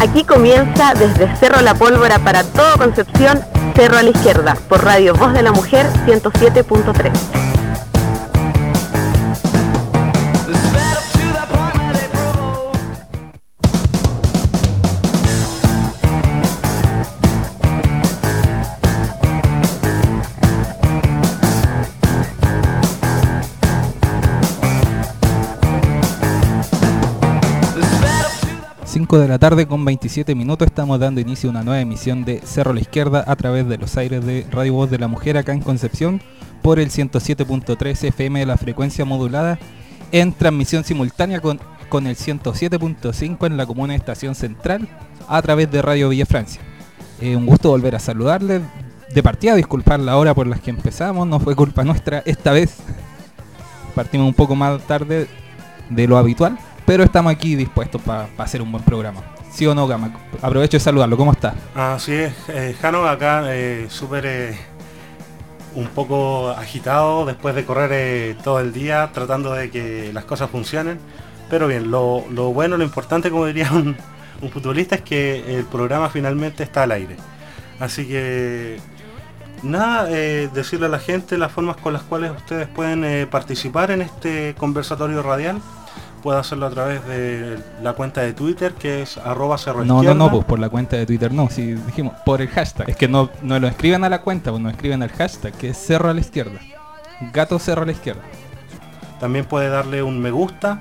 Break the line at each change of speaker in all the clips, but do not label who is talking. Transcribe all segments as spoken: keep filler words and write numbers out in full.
Aquí comienza desde Cerro La Pólvora para todo Concepción, Cerro a la Izquierda, por Radio Voz de la Mujer ciento siete punto tres.
cinco de la tarde con veintisiete minutos, estamos dando inicio a una nueva emisión de Cerro a la Izquierda a través de los aires de Radio Voz de la Mujer acá en Concepción por el ciento siete punto tres F M de la frecuencia modulada, en transmisión simultánea con, con el ciento siete punto cinco en la comuna de Estación Central a través de Radio Villa Francia. Eh, un gusto volver a saludarles. De partida, disculpar la hora por las que empezamos, no fue culpa nuestra esta vez. Partimos un poco más tarde de lo habitual, pero estamos aquí dispuestos para pa hacer un buen programa. ¿Sí o no, Gama? Aprovecho de saludarlo. ¿Cómo está?
Así es, eh, Jano, acá eh, súper eh, un poco agitado después de correr eh, todo el día tratando de que las cosas funcionen. Pero bien, lo, lo bueno, lo importante, como diría un, un futbolista, es que el programa finalmente está al aire. Así que nada, eh, decirle a la gente las formas con las cuales ustedes pueden eh, participar en este conversatorio radial. Puede hacerlo a través de la cuenta de Twitter, que es arroba cerro
no,
izquierda.
No, no, pues por la cuenta de Twitter no, si dijimos por el hashtag. Es que no, no lo escriben a la cuenta, pues nos escriben al hashtag, que es Cerro a la Izquierda. Gato Cerro a la Izquierda.
También puede darle un me gusta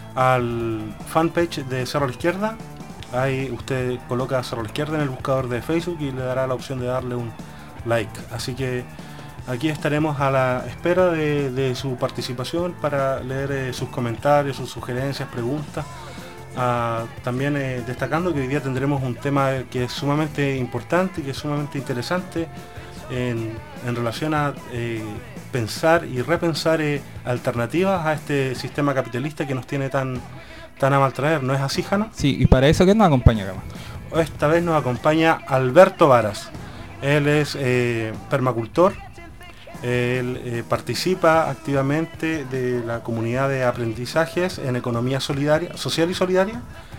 al fanpage de Cerro a la Izquierda. Ahí usted coloca Cerro a la Izquierda en el buscador de Facebook y le dará la opción de darle un like. Así que aquí estaremos a la espera de, de su participación para leer eh, sus comentarios, sus sugerencias, preguntas. Uh, también eh, destacando que hoy día tendremos un tema que es sumamente importante y que es sumamente interesante en, en relación a eh, pensar y repensar eh, alternativas a este sistema capitalista que nos tiene tan, tan a maltraer. ¿No es así, Jano?
Sí, y para eso, ¿quién nos acompaña, Gama?
Esta vez nos acompaña Alberto Varas. Él es eh, permacultor. Él eh, participa activamente de la comunidad de aprendizajes en economía solidaria, social y solidaria.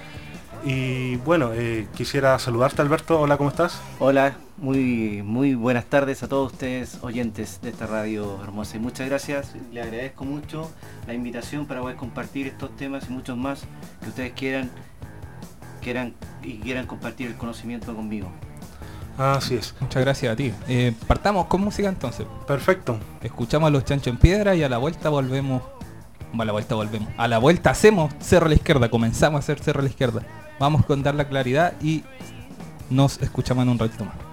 Y bueno, eh, quisiera saludarte, Alberto. Hola, ¿cómo estás?
Hola, muy, muy buenas tardes a todos ustedes, oyentes de esta radio hermosa. Y muchas gracias, le agradezco mucho la invitación para poder compartir estos temas y muchos más que ustedes quieran, quieran y quieran compartir el conocimiento conmigo.
Así es.
Muchas gracias a ti. Eh, partamos con música entonces.
Perfecto.
Escuchamos a los Chancho en Piedra y a la vuelta volvemos. Bueno, a la vuelta volvemos. A la vuelta hacemos Cerro a la Izquierda. Comenzamos a hacer Cerro a la Izquierda. Vamos con Dar la Claridad y nos escuchamos en un ratito más.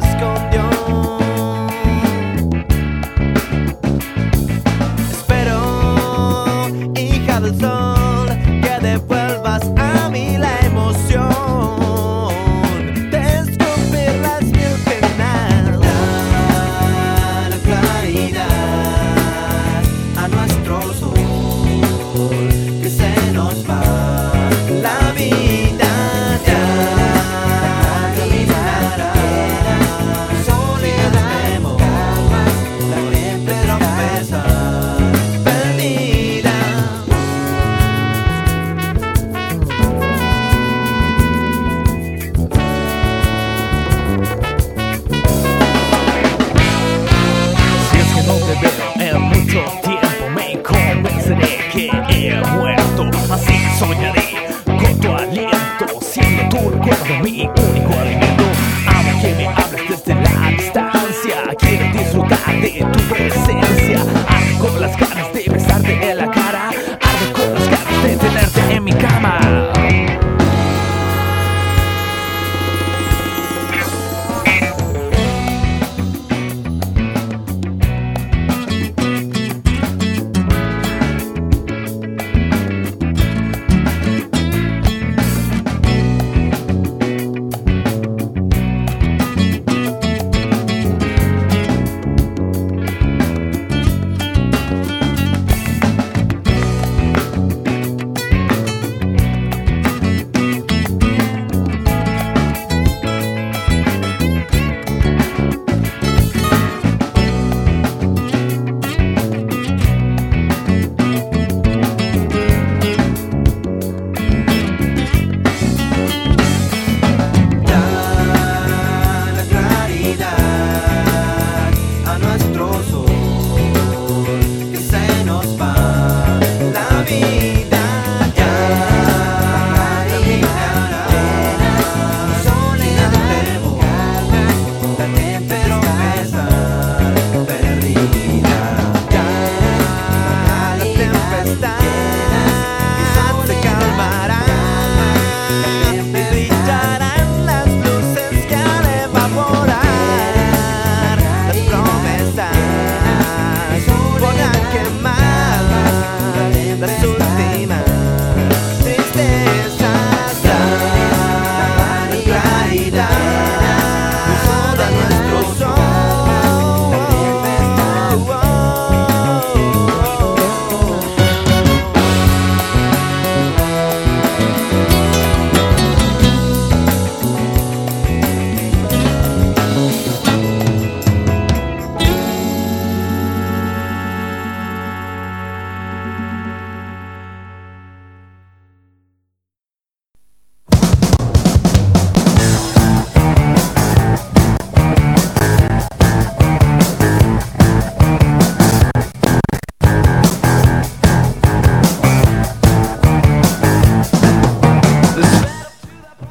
Espero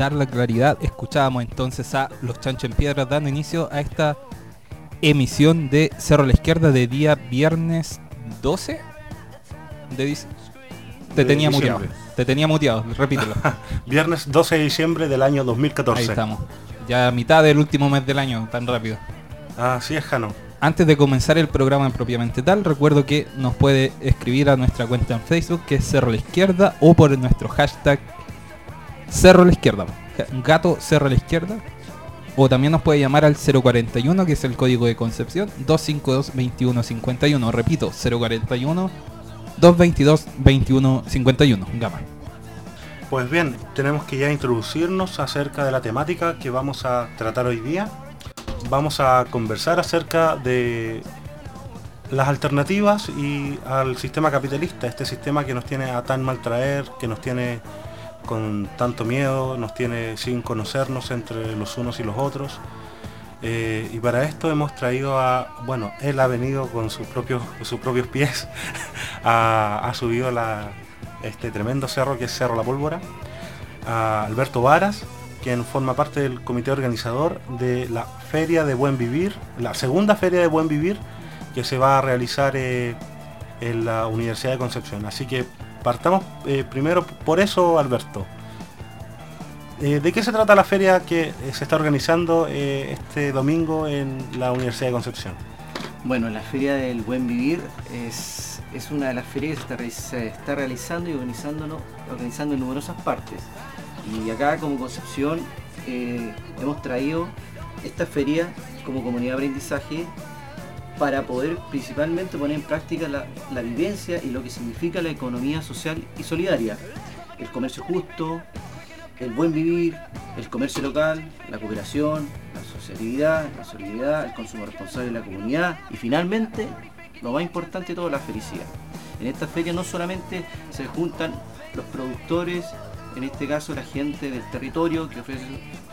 dar la claridad. Escuchábamos entonces a Los Chancho en Piedra dando inicio a esta emisión de Cerro a la Izquierda de día viernes doce de dic- Te
De
tenía
diciembre.
muteado. Te tenía muteado, repítelo.
Viernes doce de diciembre del año dos mil catorce.
Ahí estamos. Ya a mitad del último mes del año, tan rápido.
Así es, Jano.
Antes de comenzar el programa propiamente tal, recuerdo que nos puede escribir a nuestra cuenta en Facebook, que es Cerro a la Izquierda, o por nuestro hashtag Cerro a la Izquierda, gato Cerro a la Izquierda, o también nos puede llamar al cero cuarenta y uno, que es el código de Concepción, doscientos cincuenta y dos, veintiuno cincuenta y uno. Repito, cero cuarenta y uno, doscientos veintidós, veintiuno cincuenta y uno. Gama.
Pues bien, tenemos que ya introducirnos acerca de la temática que vamos a tratar hoy día. Vamos a conversar acerca de las alternativas y al sistema capitalista, este sistema que nos tiene a tan mal traer, que nos tiene con tanto miedo, nos tiene sin conocernos entre los unos y los otros. Eh, y para esto hemos traído a, bueno, él ha venido con sus propios, sus propios pies, ha, ha subido la, este tremendo cerro que es Cerro La Pólvora, a Alberto Varas, quien forma parte del comité organizador de la Feria de Buen Vivir, la segunda Feria de Buen Vivir que se va a realizar eh, en la Universidad de Concepción. Así que partamos eh, primero por eso, Alberto. Eh, ¿De qué se trata la feria que eh, se está organizando eh, este domingo en la Universidad de Concepción?
Bueno, la Feria del Buen Vivir es, es una de las ferias que se está, se está realizando y organizando, organizando en numerosas partes. Y acá como Concepción eh, hemos traído esta feria como comunidad de aprendizaje para poder principalmente poner en práctica la, la vivencia y lo que significa la economía social y solidaria. El comercio justo, el buen vivir, el comercio local, la cooperación, la asociatividad, la solidaridad, el consumo responsable de la comunidad y finalmente, lo más importante de todo, la felicidad. En esta feria no solamente se juntan los productores, en este caso la gente del territorio que ofrece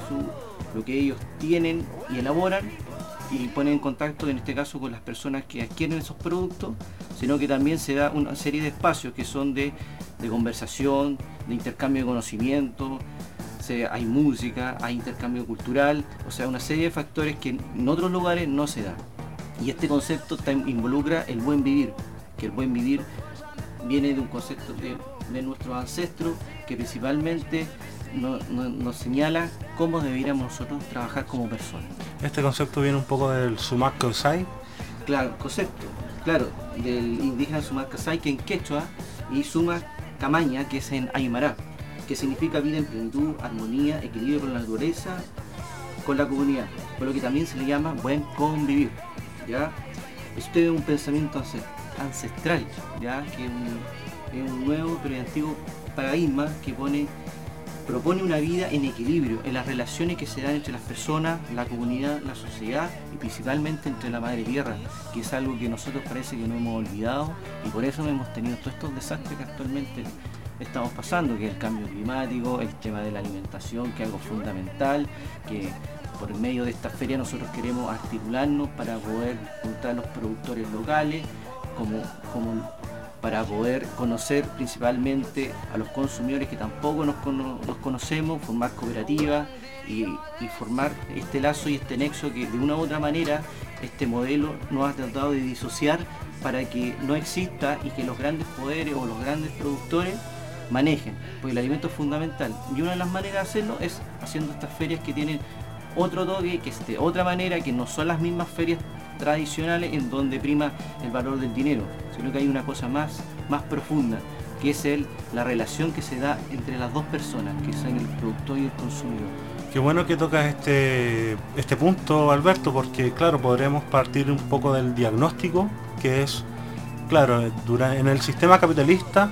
su, lo que ellos tienen y elaboran y ponen en contacto en este caso con las personas que adquieren esos productos, sino que también se da una serie de espacios que son de, de conversación, de intercambio de conocimiento, se, hay música, hay intercambio cultural, o sea, una serie de factores que en otros lugares no se dan. Y este concepto tam, involucra el buen vivir, que el buen vivir viene de un concepto de, de nuestros ancestros que principalmente no, no, nos señala cómo deberíamos nosotros trabajar como personas.
Este concepto viene un poco del Sumac Kosai.
Claro, concepto, claro, del indígena Sumac Kosai, que en quechua, y Sumac Camaña, que es en Aymara, que significa vida en plenitud, armonía, equilibrio con la naturaleza, con la comunidad, por lo que también se le llama buen convivir, ¿ya? Esto es un pensamiento ancestral, ¿ya? Que es un, es un nuevo pero antiguo paradigma que pone propone una vida en equilibrio, en las relaciones que se dan entre las personas, la comunidad, la sociedad y principalmente entre la madre tierra, que es algo que nosotros parece que no hemos olvidado y por eso hemos tenido todos estos desastres que actualmente estamos pasando, que es el cambio climático, el tema de la alimentación, que es algo fundamental, que por medio de esta feria nosotros queremos articularnos para poder juntar a los productores locales, como, como para poder conocer principalmente a los consumidores que tampoco nos, cono nos conocemos, formar cooperativas y, y formar este lazo y este nexo que de una u otra manera este modelo nos ha tratado de disociar para que no exista y que los grandes poderes o los grandes productores manejen, porque el alimento es fundamental y una de las maneras de hacerlo es haciendo estas ferias que tienen otro toque, que es de otra manera, que no son las mismas ferias tradicionales en donde prima el valor del dinero, sino que hay una cosa más, más profunda, que es el, la relación que se da entre las dos personas, que son el productor y el consumidor.
Qué bueno que tocas este, este punto, Alberto, porque claro, podremos partir un poco del diagnóstico, que es, claro, dura, en el sistema capitalista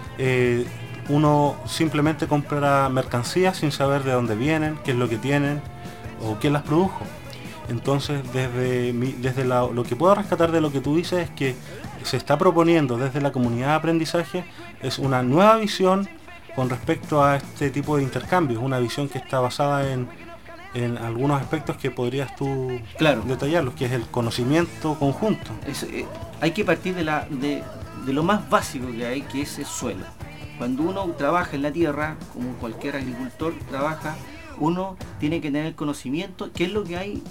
eh, uno simplemente compra mercancías sin saber de dónde vienen, qué es lo que tienen o quién las produjo. Entonces, desde, mi, desde la, lo que puedo rescatar de lo que tú dices es que se está proponiendo desde la comunidad de aprendizaje es una nueva visión con respecto a este tipo de intercambios, una visión que está basada en, en algunos aspectos que podrías tú
claro.
detallarlos, que es el conocimiento conjunto.
Es, eh, hay que partir de, la, de, de lo más básico que hay, que es el suelo. Cuando uno trabaja en la tierra, como cualquier agricultor trabaja, uno tiene que tener conocimiento qué es lo que hay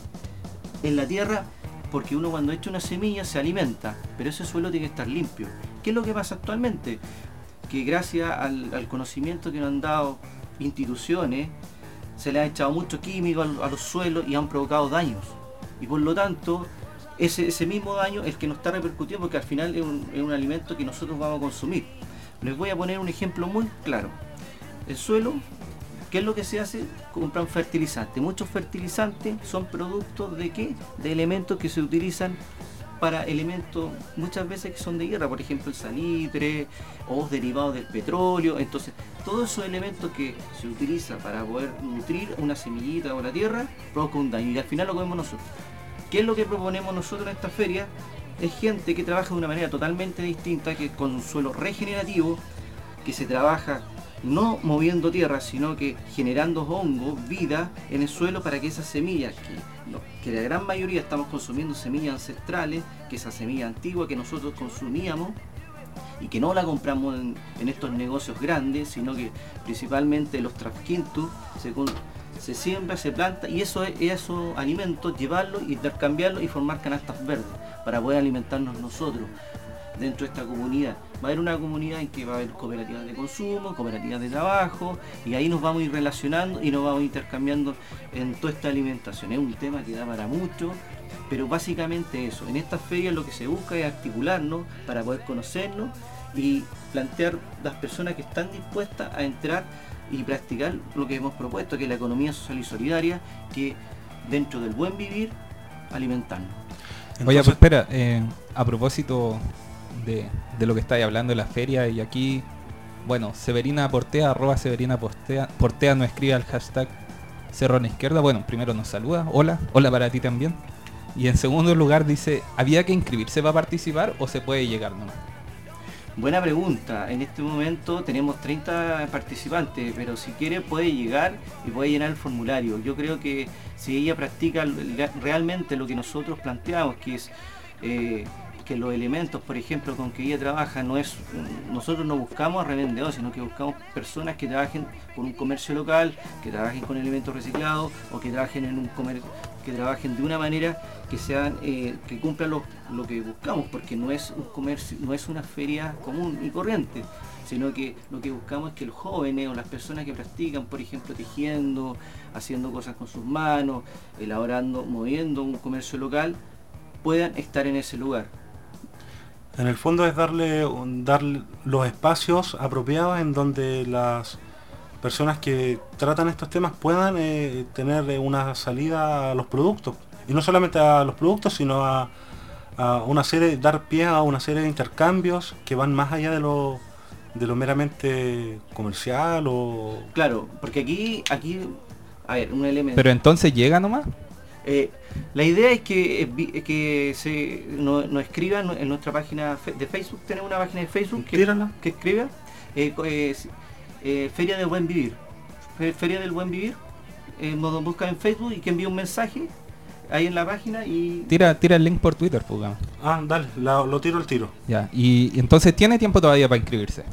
en la tierra, porque uno cuando echa una semilla se alimenta, pero ese suelo tiene que estar limpio. ¿Qué es lo que pasa actualmente? Que gracias al, al conocimiento que nos han dado instituciones, se le ha echado mucho químico a, a los suelos y han provocado daños. Y por lo tanto, ese, ese mismo daño es el que nos está repercutiendo, porque al final es un, es un alimento que nosotros vamos a consumir. Les voy a poner un ejemplo muy claro. El suelo, ¿qué es lo que se hace? Compran fertilizantes. Muchos fertilizantes son productos de ¿qué? De elementos que se utilizan para elementos muchas veces que son de guerra, por ejemplo el salitre o derivados del petróleo. Entonces todos esos elementos que se utilizan para poder nutrir una semillita o la tierra provocan un daño y al final lo comemos nosotros. ¿Qué es lo que proponemos nosotros en esta feria? Es gente que trabaja de una manera totalmente distinta, que con un suelo regenerativo, que se trabaja no moviendo tierra, sino que generando hongos, vida en el suelo para que esas semillas, que, no, que la gran mayoría estamos consumiendo semillas ancestrales, que esa semilla antigua que nosotros consumíamos y que no la compramos en, en estos negocios grandes, sino que principalmente los transquintos se, se siembra, se planta y eso, esos alimentos llevarlos, intercambiarlos y formar canastas verdes para poder alimentarnos nosotros dentro de esta comunidad. Va a haber una comunidad en que va a haber cooperativas de consumo, cooperativas de trabajo, y ahí nos vamos a ir relacionando y nos vamos a ir intercambiando en toda esta alimentación. Es un tema que da para mucho, pero básicamente eso. En estas ferias lo que se busca es articularnos para poder conocernos y plantear las personas que están dispuestas a entrar y practicar lo que hemos propuesto, que es la economía social y solidaria, que dentro del buen vivir, alimentarnos.
Entonces, oye, pues espera, eh, a propósito de, de lo que estáis hablando de la feria, y aquí, bueno, Severina Portea, arroba Severina Portea, Portea nos escribe al hashtag Cerro a la Izquierda. Bueno, primero nos saluda, hola, hola para ti también. Y en segundo lugar dice, ¿había que inscribirse para participar o se puede llegar nomás?
Buena pregunta. En este momento tenemos treinta participantes, pero si quiere puede llegar y puede llenar el formulario. Yo creo que si ella practica realmente lo que nosotros planteamos, que es eh, que los elementos, por ejemplo, con que ella trabaja, no es nosotros no buscamos a revendedores, sino que buscamos personas que trabajen con un comercio local, que trabajen con elementos reciclados o que trabajen en un comercio, que trabajen de una manera que sean eh, que cumplan lo, lo que buscamos, porque no es un comercio, no es una feria común y corriente, sino que lo que buscamos es que los jóvenes o las personas que practican, por ejemplo, tejiendo, haciendo cosas con sus manos, elaborando, moviendo un comercio local, puedan estar en ese lugar.
En el fondo es darle, dar los espacios apropiados en donde las personas que tratan estos temas puedan eh, tener una salida a los productos. Y no solamente a los productos, sino a, a una serie, dar pie a una serie de intercambios que van más allá de lo, de lo meramente comercial o...
Claro, porque aquí, aquí, a ver, un elemento...
Pero entonces llega nomás.
Eh, la idea es que, eh, que se nos no escriban en nuestra página de Facebook. Tenemos una página de Facebook que, que escriba eh, eh, eh, Feria del Buen Vivir. Feria del Buen Vivir. Eh, nos buscan en Facebook y que envíe un mensaje ahí en la página y...
Tira, tira el link por Twitter, pues.
Ah, dale, lo, lo tiro al tiro.
Ya, y, y entonces tiene tiempo todavía para inscribirse.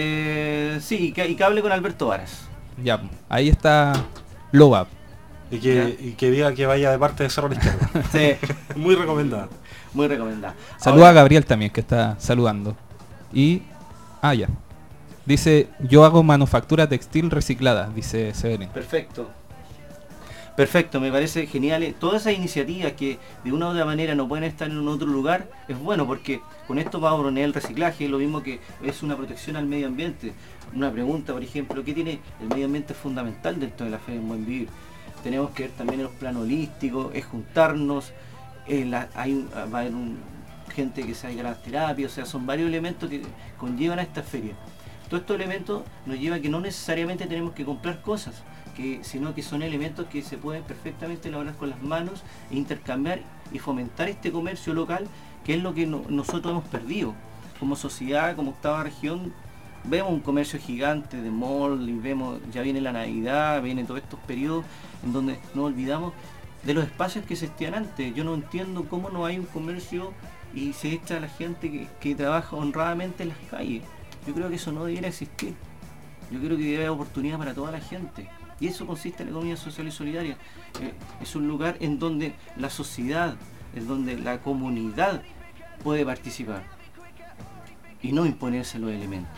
Eh, sí, que, y que hable con Alberto Varas.
Ya, ahí está Loba.
Y que, y que diga que vaya de parte de Cerro a la Izquierda.
Sí.
Muy recomendada.
Muy recomendada.
Saluda
Ahora,
a Gabriel también, que está saludando. Y... Ah, ya. Dice, yo hago manufactura textil reciclada, dice Severin.
Perfecto. Perfecto, me parece genial. Todas esas iniciativas que de una u otra manera no pueden estar en un otro lugar, es bueno porque con esto vamos a proponer el reciclaje, lo mismo que es una protección al medio ambiente. Una pregunta, por ejemplo, ¿qué tiene el medio ambiente fundamental dentro de la Feria del Buen Vivir? Tenemos que ver también en los planos holísticos, es juntarnos, eh, la, hay un, va a haber un, gente que se haga las terapias, o sea, son varios elementos que conllevan a esta feria. Todos estos elementos nos llevan a que no necesariamente tenemos que comprar cosas, que, sino que son elementos que se pueden perfectamente elaborar con las manos, e intercambiar y fomentar este comercio local, que es lo que no, nosotros hemos perdido. Como sociedad, como octava región, vemos un comercio gigante de mall y vemos, ya viene la Navidad, vienen todos estos periodos en donde nos olvidamos de los espacios que existían antes. Yo no entiendo cómo no hay un comercio y se echa a la gente que, que trabaja honradamente en las calles. Yo creo que eso no debiera existir. Yo creo que debe haber oportunidad para toda la gente. Y eso consiste en la economía social y solidaria. Eh, es un lugar en donde la sociedad, en donde la comunidad puede participar y no imponerse los elementos.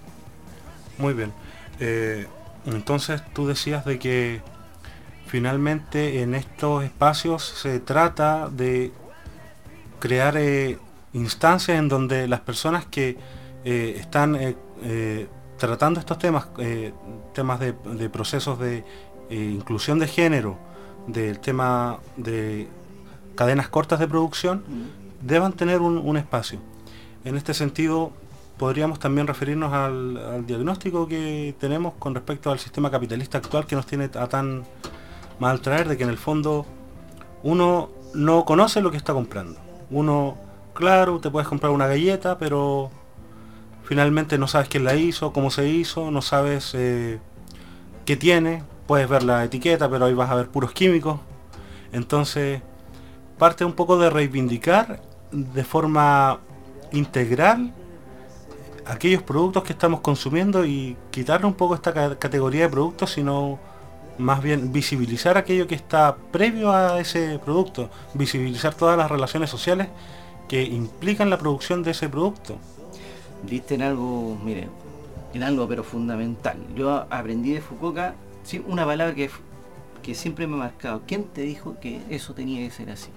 Muy bien. Eh, entonces tú decías de que finalmente en estos espacios se trata de crear eh, instancias en donde las personas que eh, están eh, eh, tratando estos temas, eh, temas de, de procesos de eh, inclusión de género, del tema de cadenas cortas de producción, mm. deban tener un, un espacio. En este sentido, podríamos también referirnos al, al diagnóstico que tenemos con respecto al sistema capitalista actual que nos tiene a tan mal traer, de que en el fondo uno no conoce lo que está comprando. Uno, claro, te puedes comprar una galleta, pero finalmente no sabes quién la hizo, cómo se hizo, no sabes eh, qué tiene, puedes ver la etiqueta, pero ahí vas a ver puros químicos. Entonces, parte un poco de reivindicar de forma integral aquellos productos que estamos consumiendo y quitarle un poco esta ca- categoría de productos, sino más bien visibilizar aquello que está previo a ese producto, visibilizar todas las relaciones sociales que implican la producción de ese producto.
Diste en algo, mire, en algo pero fundamental. Yo aprendí de Fukuoka una palabra que, que siempre me ha marcado. ¿Quién te dijo que eso tenía que ser así?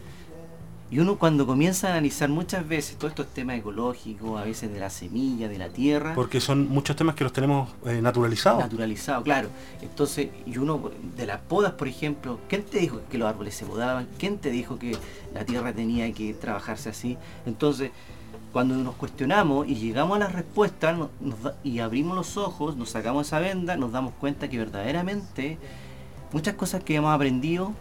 Y uno cuando comienza a analizar muchas veces todos estos temas ecológicos, a veces de la semilla, de la tierra...
Porque son muchos temas que los tenemos eh, naturalizados.
Naturalizados, claro. Entonces, y uno de las podas, por ejemplo, ¿quién te dijo que los árboles se podaban? ¿Quién te dijo que la tierra tenía que trabajarse así? Entonces, cuando nos cuestionamos y llegamos a las respuestas nos, nos da, y abrimos los ojos, nos sacamos esa venda, nos damos cuenta que verdaderamente muchas cosas que hemos aprendido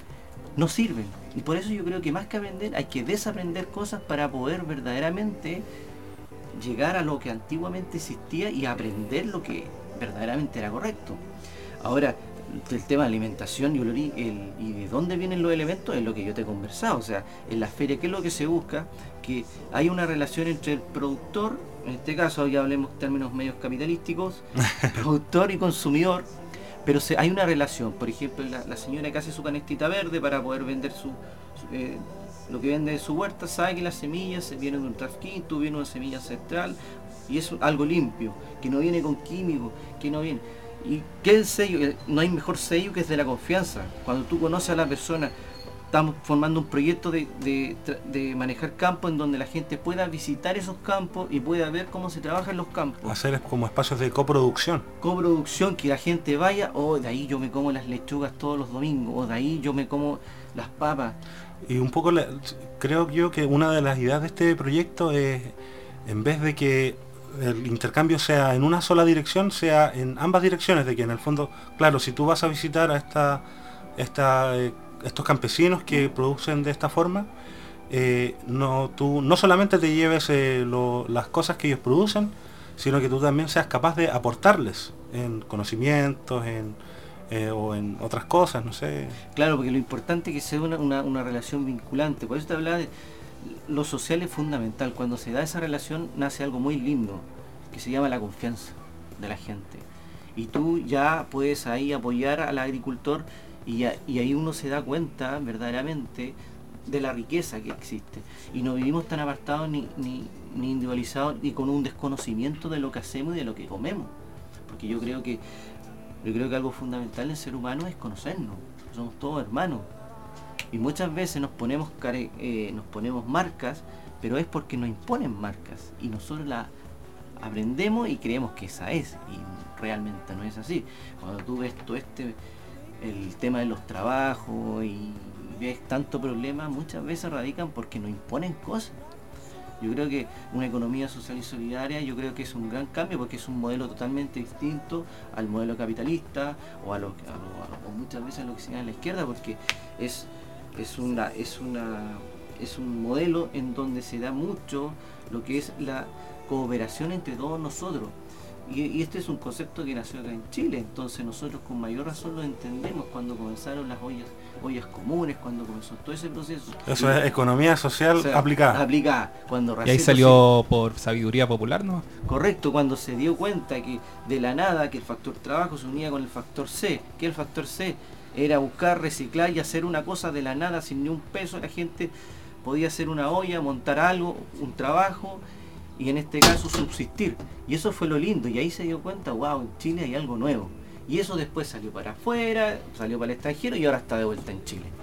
no sirven. Y por eso yo creo que más que aprender hay que desaprender cosas para poder verdaderamente llegar a lo que antiguamente existía y aprender lo que verdaderamente era correcto. Ahora, el tema de alimentación y, el, y de dónde vienen los elementos es lo que yo te he conversado. O sea, en la feria, ¿qué es lo que se busca? Que hay una relación entre el productor, en este caso ya hablemos términos medios capitalísticos, productor y consumidor. Pero se, hay una relación, por ejemplo, la, la señora que hace su canestita verde para poder vender su, su eh, lo que vende de su huerta, sabe que las semillas vienen de un trasquinto, viene una semilla ancestral y es algo limpio, que no viene con químicos, que no viene. ¿Y qué es el sello? No hay mejor sello que es de la confianza. Cuando tú conoces a la persona, estamos formando un proyecto de, de, de manejar campos en donde la gente pueda visitar esos campos y pueda ver cómo se trabaja en los campos.
Hacer como espacios de coproducción.
Coproducción, que la gente vaya, o oh, de ahí yo me como las lechugas todos los domingos, o de ahí yo me como las papas.
Y un poco la, creo yo que una de las ideas de este proyecto es, en vez de que el intercambio sea en una sola dirección, sea en ambas direcciones, de que en el fondo, claro, si tú vas a visitar a esta, esta eh, estos campesinos que producen de esta forma, eh, no, tú no solamente te lleves eh, lo, las cosas que ellos producen, sino que tú también seas capaz de aportarles en conocimientos, en eh, o en otras cosas, no sé.
Claro, porque lo importante es que sea una, una, una relación vinculante. Por eso te hablaba de lo social es fundamental. Cuando se da esa relación nace algo muy lindo, que se llama la confianza de la gente. Y tú ya puedes ahí apoyar al agricultor y, a, y ahí uno se da cuenta verdaderamente de la riqueza que existe. Y no vivimos tan apartados ni, ni, ni individualizados ni con un desconocimiento de lo que hacemos y de lo que comemos. Porque yo creo que yo creo que algo fundamental en el ser humano es conocernos. Somos todos hermanos. Y muchas veces nos ponemos care, eh, nos ponemos marcas, pero es porque nos imponen marcas. Y nosotros las aprendemos y creemos que esa es. Y realmente no es así. Cuando tú ves todo este, el tema de los trabajos y ves tanto problema, muchas veces radican porque nos imponen cosas. Yo creo que una economía social y solidaria, yo creo que es un gran cambio porque es un modelo totalmente distinto al modelo capitalista o a lo, a lo, a, o muchas veces a lo que se llama la izquierda, porque es es una es una es un modelo en donde se da mucho lo que es la cooperación entre todos nosotros. Y, y este es un concepto que nació acá en Chile, entonces nosotros con mayor razón lo entendemos cuando comenzaron las ollas, ollas comunes, cuando comenzó todo ese proceso.
Eso
y,
es economía social, o sea, aplicada.
Aplicada. Cuando
y ahí salió se... por sabiduría popular, ¿no?
Correcto, cuando se dio cuenta que de la nada que el factor trabajo se unía con el factor C, que el factor C era buscar, reciclar y hacer una cosa de la nada sin ni un peso, la gente podía hacer una olla, montar algo, un trabajo, y en este caso subsistir. Y eso fue lo lindo, y ahí se dio cuenta, wow, en Chile hay algo nuevo. Y eso después salió para afuera, salió para el extranjero y ahora está de vuelta en Chile.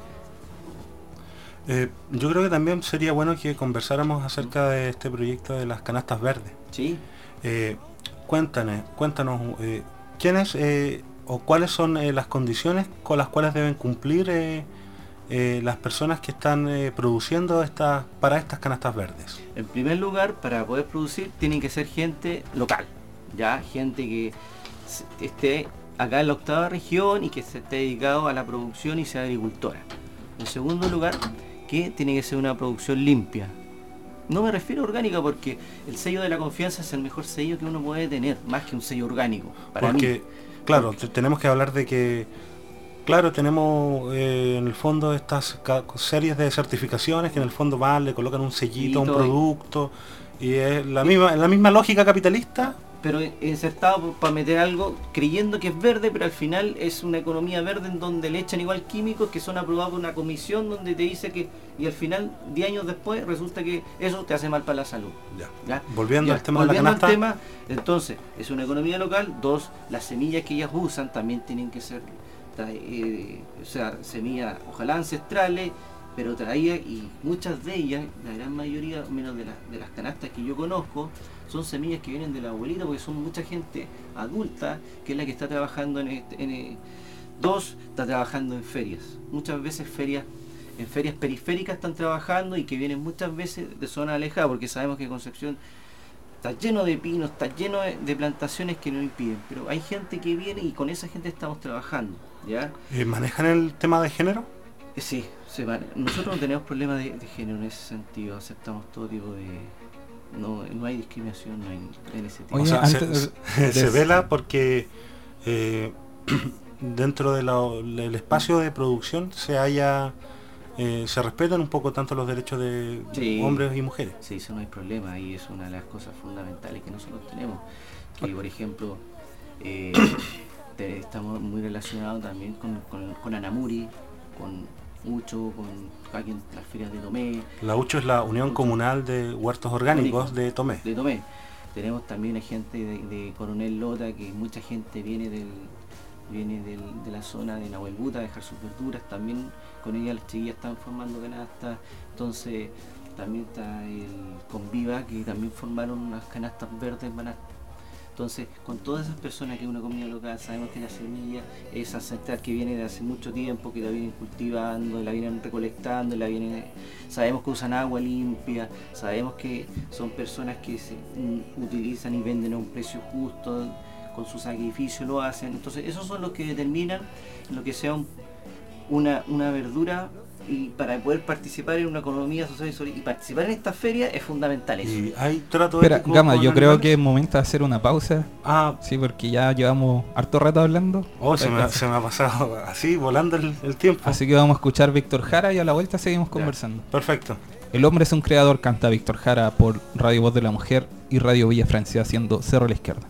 Eh, yo creo que también sería bueno que conversáramos acerca de este proyecto de las canastas verdes.
Sí.
Eh, cuéntanos, cuéntanos eh, quiénes eh, o cuáles son eh, las condiciones con las cuales deben cumplir eh, Eh, las personas que están eh, produciendo estas para estas canastas verdes.
En primer lugar, para poder producir tienen que ser gente local, ya gente que esté acá en la octava región y que se esté dedicado a la producción y sea agricultora. En segundo lugar, que tiene que ser una producción limpia. No me refiero a orgánica porque el sello de la confianza es el mejor sello que uno puede tener, más que un sello orgánico. Para
porque,
mí.
claro,
porque,
tenemos que hablar de que Claro, tenemos eh, en el fondo estas series de certificaciones que en el fondo van, le colocan un sellito a un producto y es la misma, la misma lógica capitalista.
Pero insertado para meter algo creyendo que es verde, pero al final es una economía verde en donde le echan igual químicos que son aprobados por una comisión donde te dice que, y al final, diez años después, resulta que eso te hace mal para la salud.
Ya.
¿Ya?
Volviendo
ya.
al tema
Volviendo
de la canasta.
Al tema, entonces, es una economía local. Dos, las semillas que ellas usan también tienen que ser Eh, o sea, semillas ojalá ancestrales, pero traídas, y muchas de ellas, la gran mayoría, menos de, la, de las canastas que yo conozco, son semillas que vienen de la abuelita, porque son mucha gente adulta que es la que está trabajando en, este, en eh, dos, está trabajando en ferias, muchas veces ferias, en ferias periféricas están trabajando y que vienen muchas veces de zonas alejadas, porque sabemos que Concepción está lleno de pinos, está lleno de, de plantaciones que no impiden, pero hay gente que viene y con esa gente estamos trabajando. ¿Ya?
¿Manejan el tema de género?
Eh, sí, se van. Nosotros no tenemos problemas de, de género en ese sentido, aceptamos todo tipo de... No, no hay discriminación, no hay en ese tipo.
Oye, o sea, antes, se, de... se vela porque eh, dentro de la, del espacio de producción se haya... Eh, se respetan un poco tanto los derechos de sí, hombres y mujeres.
Sí, eso no hay problema, y es una de las cosas fundamentales que nosotros tenemos. Que, por ejemplo... Eh, estamos muy relacionados también con, con, con Anamuri, con Ucho, con aquí en las ferias de Tomé.
La Ucho es la Unión Ucho. Comunal de Huertos Orgánicos de Tomé.
De Tomé. Tenemos también a gente de, de Coronel Lota, que mucha gente viene del viene del, de la zona de Nahuelbuta a dejar sus verduras. También con ella las chiquillas están formando canastas. Entonces también está el Conviva, que también formaron unas canastas verdes. Van a Entonces, con todas esas personas que es una comunidad local, sabemos que la semilla es ancestral, que viene de hace mucho tiempo, que la vienen cultivando, la vienen recolectando, la vienen, sabemos que usan agua limpia, sabemos que son personas que se um, utilizan y venden a un precio justo, con su sacrificio lo hacen. Entonces, esos son los que determinan lo que sea un, una, una verdura. Y para poder participar en una economía social y participar en esta feria es fundamental eso.
Y hay trato
Espera, Gama, yo creo animales. que es momento de hacer una pausa.
Ah,
sí, porque ya llevamos harto rato hablando.
Oh, se me, se me ha pasado así, volando el, el tiempo.
Así que vamos a escuchar Víctor Jara y a la vuelta seguimos ya, conversando.
Perfecto.
El hombre es un creador, canta Víctor Jara por Radio Voz de la Mujer y Radio Villa Francia haciendo Cerro a la Izquierda.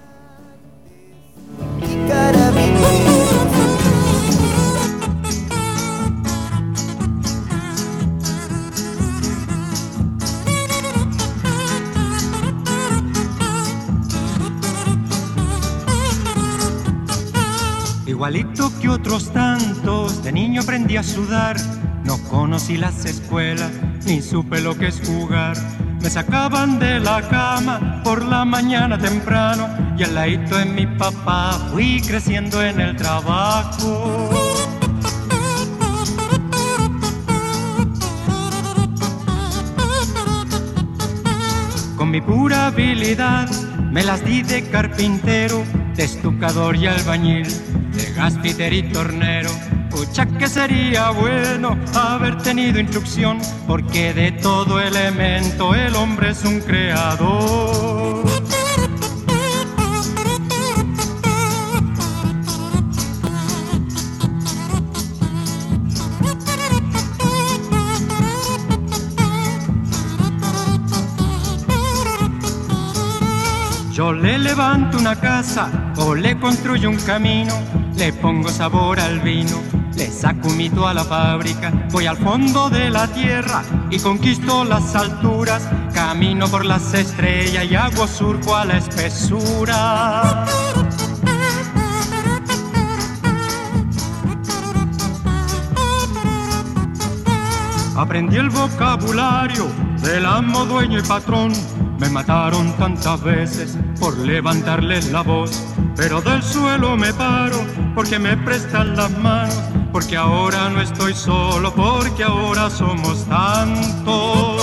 Igualito que otros tantos, de niño aprendí a sudar. No conocí las escuelas, ni supe lo que es jugar. Me sacaban de la cama por la mañana temprano, y al ladito de mi papá fui creciendo en el trabajo. Con mi pura habilidad me las di de carpintero, de estucador y albañil, de gaspiter y tornero. Pucha que sería bueno haber tenido instrucción, porque de todo elemento el hombre es un creador. Yo le levanto una casa o le construyo un camino, le pongo sabor al vino, le saco un mito a la fábrica, voy al fondo de la tierra y conquisto las alturas, camino por las estrellas y hago surco a la espesura. Aprendí el vocabulario del amo, dueño y patrón. Me mataron tantas veces por levantarles la voz, pero del suelo me paro porque me prestan las manos, porque ahora no estoy solo, porque ahora somos tantos.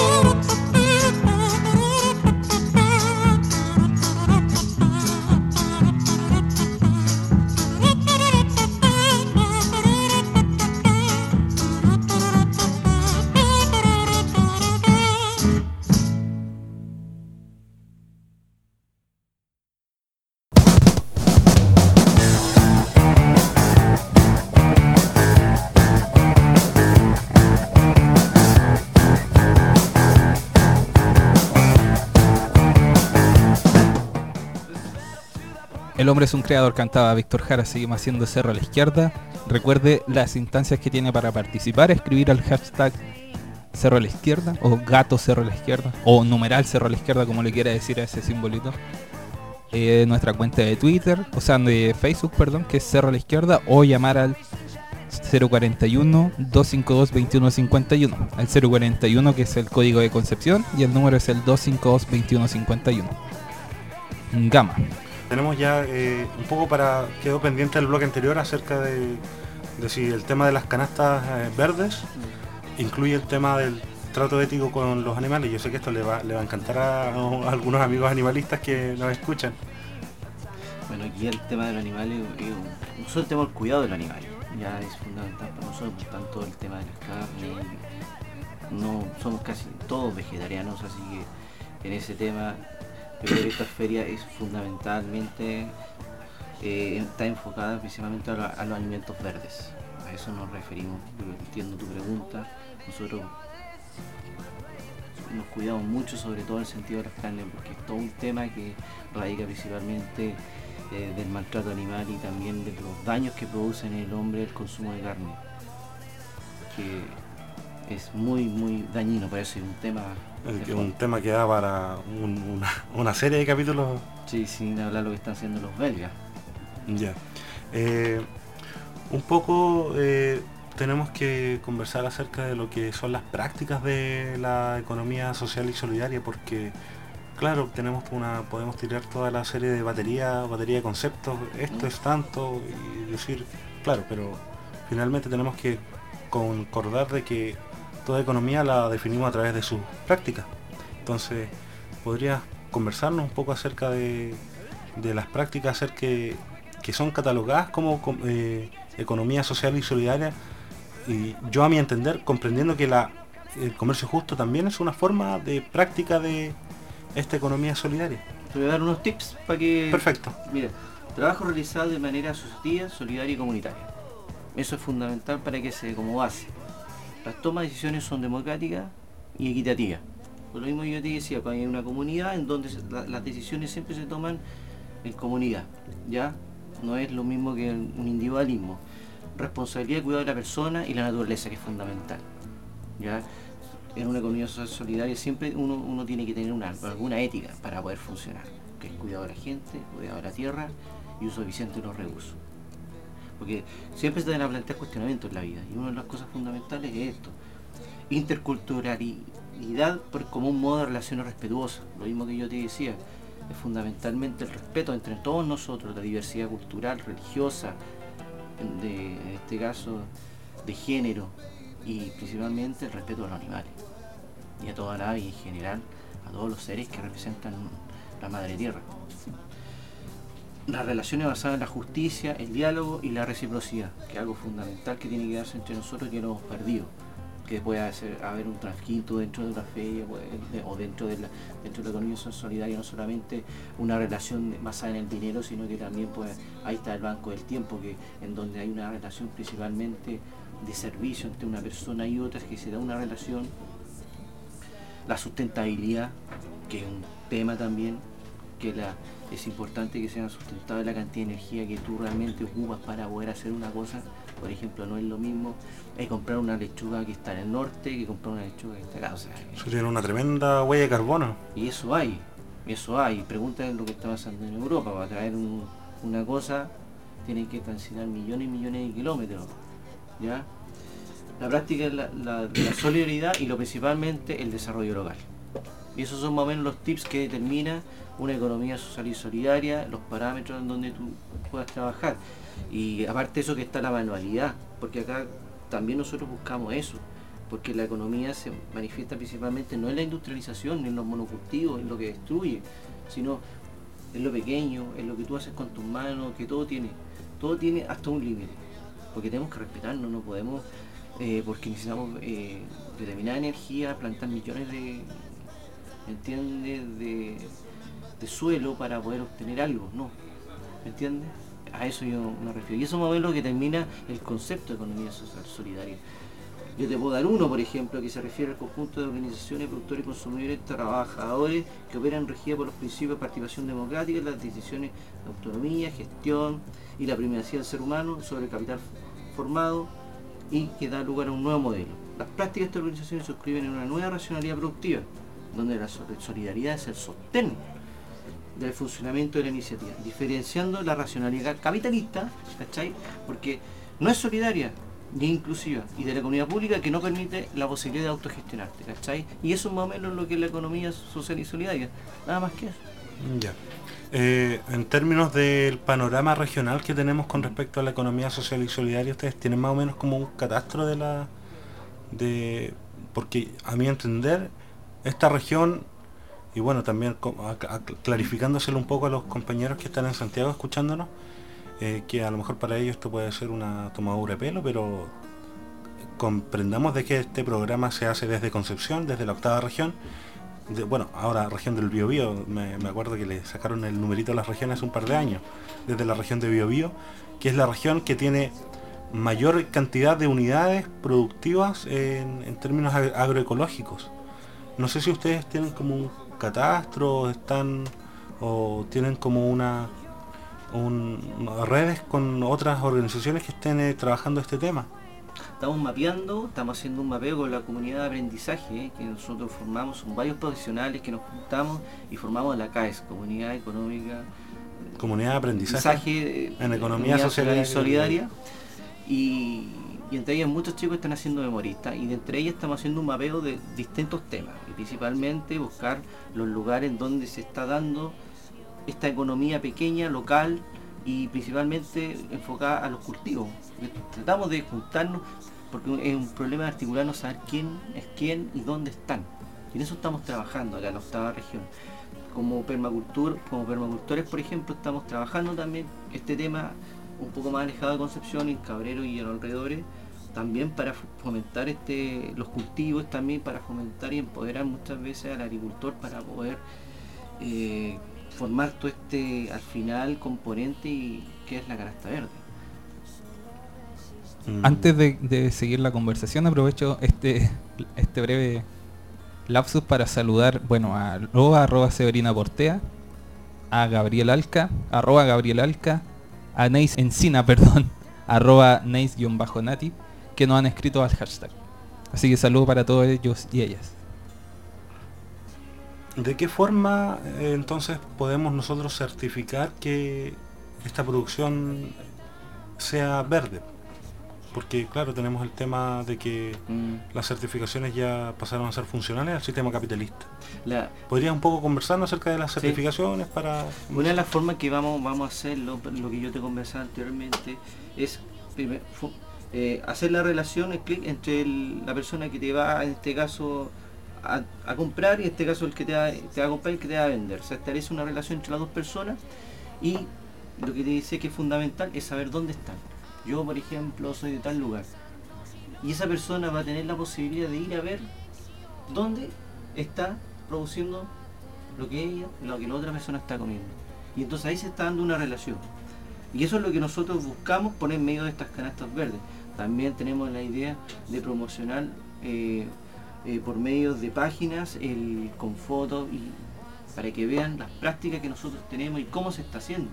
El hombre es un creador, cantaba Víctor Jara. Seguimos haciendo Cerro a la Izquierda. Recuerde las instancias que tiene para participar: escribir al hashtag Cerro a la Izquierda, o gato Cerro a la Izquierda, o numeral Cerro a la Izquierda, como le quiera decir a ese simbolito. Eh, nuestra cuenta de Twitter, o sea de Facebook, perdón, que es Cerro a la Izquierda, o llamar al cero cuarenta y uno, doscientos cincuenta y dos, veintiuno cincuenta y uno, al cero cuarenta y uno, que es el código de Concepción, y el número es el doscientos cincuenta y dos, veintiuno cincuenta y uno. Gama.
Tenemos ya eh, un poco para... Quedó pendiente el bloque anterior acerca de, de si el tema de las canastas eh, verdes incluye el tema del trato ético con los animales. Yo sé que esto le va, le va a encantar a, a algunos amigos animalistas que nos escuchan.
Bueno, aquí el tema de los animales, eh, no solo el tema del cuidado de los animales, ya es fundamental para nosotros, por tanto el tema de las carnes, no somos casi todos vegetarianos, así que en ese tema yo creo que esta feria es fundamentalmente, eh, está enfocada principalmente a, lo, a los alimentos verdes. A eso nos referimos. Yo entiendo tu pregunta. Nosotros nos cuidamos mucho, sobre todo en el sentido de las carnes, porque es todo un tema que radica principalmente eh, del maltrato animal y también de los daños que produce en el hombre el consumo de carne, que es muy muy dañino. Por eso es un tema
Es un tema que da para un, una, una serie de capítulos.
Sí, sin hablar lo que están haciendo los belgas.
Ya. Eh, un poco eh, tenemos que conversar acerca de lo que son las prácticas de la economía social y solidaria, porque claro, tenemos una, podemos tirar toda la serie de batería, batería de conceptos, esto es tanto, y decir, claro, pero finalmente tenemos que concordar de que toda economía la definimos a través de sus prácticas. Entonces, ¿podrías conversarnos un poco acerca de, de las prácticas acerca que, que son catalogadas como eh, economía social y solidaria? Y yo, a mi entender, comprendiendo que la, el comercio justo también es una forma de práctica de esta economía solidaria.
Te voy a dar unos tips para que...
Perfecto.
Mira, trabajo realizado de manera asociativa, solidaria y comunitaria. Eso es fundamental para que se dé como base. Las tomas de decisiones son democráticas y equitativas. Por lo mismo yo te decía, hay una comunidad en donde la, las decisiones siempre se toman en comunidad, ¿ya? No es lo mismo que un individualismo. Responsabilidad y cuidado de la persona y la naturaleza, que es fundamental, ¿ya? En una economía social solidaria siempre uno, uno tiene que tener una, alguna ética para poder funcionar, que es cuidado de la gente, cuidado de la tierra y uso eficiente de los recursos. Porque siempre se deben plantear cuestionamientos en la vida, y una de las cosas fundamentales es esto: interculturalidad por, como un modo de relaciones respetuosas. Lo mismo que yo te decía, es fundamentalmente el respeto entre todos nosotros, la diversidad cultural, religiosa, de, en este caso de género, y principalmente el respeto a los animales y a toda la ave, y en general a todos los seres que representan la madre tierra. Las relaciones basadas en la justicia, el diálogo y la reciprocidad, que es algo fundamental que tiene que darse entre nosotros, que lo hemos perdido. Que puede hacer, haber un transquinto dentro de una feria, puede, de, o dentro de, la, dentro de la economía solidaria, no solamente una relación basada en el dinero, sino que también pues, ahí está el banco del tiempo, que en donde hay una relación principalmente de servicio entre una persona y otra, que se da una relación. La sustentabilidad, que es un tema también, que la es importante que sea sustentable la cantidad de energía que tú realmente ocupas para poder hacer una cosa. Por ejemplo, no es lo mismo eh, comprar una lechuga que está en el norte que comprar una lechuga que está acá. O sea,
eso tiene una tremenda huella de carbono.
Y eso hay, eso hay. Pregúntale lo que está pasando en Europa. Para traer un, una cosa tienen que transitar millones y millones de kilómetros. ¿Ya? La práctica es la, la, la solidaridad y lo principalmente el desarrollo local. Y esos son más o menos los tips que determina una economía social y solidaria, los parámetros en donde tú puedas trabajar. Y aparte de eso que está la manualidad, porque acá también nosotros buscamos eso, porque la economía se manifiesta principalmente no en la industrialización, ni en los monocultivos, en lo que destruye, sino en lo pequeño, en lo que tú haces con tus manos, que todo tiene, todo tiene hasta un límite, porque tenemos que respetarnos, no podemos, eh, porque necesitamos eh, determinada energía, plantar millones de, ¿me entiendes?, de, de suelo para poder obtener algo, no, ¿me entiendes? A eso yo me refiero. Y eso más o menos lo que termina el concepto de economía social solidaria. Yo te puedo dar uno, por ejemplo, que se refiere al conjunto de organizaciones, productores y consumidores, trabajadores que operan regidas por los principios de participación democrática, las decisiones de autonomía, gestión y la primacía del ser humano sobre el capital formado y que da lugar a un nuevo modelo. Las prácticas de estas organizaciones se suscriben en una nueva racionalidad productiva, donde la solidaridad es el sostén del funcionamiento de la iniciativa, diferenciando la racionalidad capitalista, ¿cachai? Porque no es solidaria ni inclusiva, y de la economía pública que no permite la posibilidad de autogestionarte, ¿cachai? Y eso es más o menos lo que es la economía social y solidaria, nada más que eso.
Ya. Eh, en términos del panorama regional que tenemos con respecto a la economía social y solidaria, ¿ustedes tienen más o menos como un catastro de la... de porque a mi entender, esta región... Y bueno, también clarificándoselo un poco a los compañeros que están en Santiago escuchándonos, eh, que a lo mejor para ellos esto puede ser una tomadura de pelo, pero comprendamos de que este programa se hace desde Concepción, desde la octava región, de, bueno, ahora región del Biobío, me, me acuerdo que le sacaron el numerito a las regiones hace un par de años, desde la región de Biobío, que es la región que tiene mayor cantidad de unidades productivas en, en términos agroecológicos. No sé si ustedes tienen como un catastro, están o tienen como una un, redes con otras organizaciones que estén eh, trabajando este tema.
Estamos mapeando, estamos haciendo un mapeo con la comunidad de aprendizaje eh, que nosotros formamos, son varios profesionales que nos juntamos y formamos la C A E S, Comunidad Económica
Comunidad de Aprendizaje, aprendizaje
eh,
en Economía Social
y Solidaria, y, y entre ellas muchos chicos están haciendo memoristas, y de entre ellas estamos haciendo un mapeo de distintos temas, y principalmente buscar los lugares donde se está dando esta economía pequeña, local, y principalmente enfocada a los cultivos. Tratamos de juntarnos porque es un problema de articularnos, saber quién es quién y dónde están, y en eso estamos trabajando acá en la octava región. Como permacultor, como permacultores, por ejemplo, estamos trabajando también este tema un poco más alejado de Concepción, en Cabrero y en los alrededores, también para fomentar este los cultivos, también para fomentar y empoderar muchas veces al agricultor para poder eh, formar todo este, al final, componente y que es la canasta verde.
Antes de, de seguir la conversación, aprovecho este este breve lapsus para saludar, bueno, a arroba, arroba Severina Portea, a Gabriel Alca, arroba Gabriel Alca, a Neis Encina, perdón, arroba Neis-Nati, que nos han escrito al hashtag. Así que saludo para todos ellos y ellas.
¿De qué forma eh, entonces podemos nosotros certificar que esta producción sea verde? Porque claro, tenemos el tema de que mm. las certificaciones ya pasaron a ser funcionales al sistema capitalista. La... ¿Podrías un poco conversarnos acerca de las certificaciones? Sí. Para
una de las formas que vamos, vamos a hacerlo, lo que yo te conversaba anteriormente, es primer, eh, hacer la relación, el clic entre el, la persona que te va, en este caso, a, a comprar, y en este caso el que te va, te va a comprar y el que te va a vender. O sea, establece una relación entre las dos personas, y lo que te dice que es fundamental es saber dónde están. Yo, por ejemplo, soy de tal lugar, y esa persona va a tener la posibilidad de ir a ver dónde está produciendo lo que ella, lo que la otra persona está comiendo. Y entonces ahí se está dando una relación. Y eso es lo que nosotros buscamos poner en medio de estas canastas verdes. También tenemos la idea de promocionar eh, eh, por medio de páginas, el, con fotos y para que vean las prácticas que nosotros tenemos y cómo se está haciendo.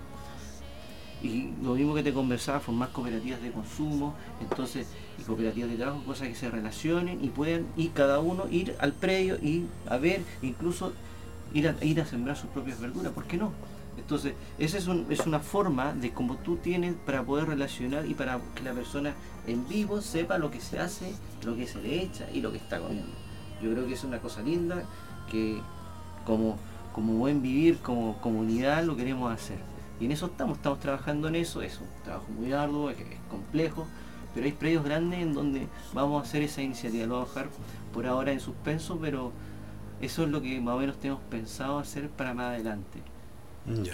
Y lo mismo que te conversaba, formar cooperativas de consumo, entonces, y cooperativas de trabajo, cosas que se relacionen y puedan ir cada uno, ir al predio y a ver, incluso ir a, ir a sembrar sus propias verduras, ¿por qué no? Entonces, esa es, un, es una forma de como tú tienes para poder relacionar y para que la persona en vivo sepa lo que se hace, lo que se le echa y lo que está comiendo. Yo creo que es una cosa linda que como, como buen vivir, como comunidad lo queremos hacer. Y en eso estamos, estamos trabajando en eso, es un trabajo muy arduo, es, es complejo, pero hay predios grandes en donde vamos a hacer esa iniciativa. Lo vamos a dejar por ahora en suspenso, pero eso es lo que más o menos tenemos pensado hacer para más adelante.
Ya.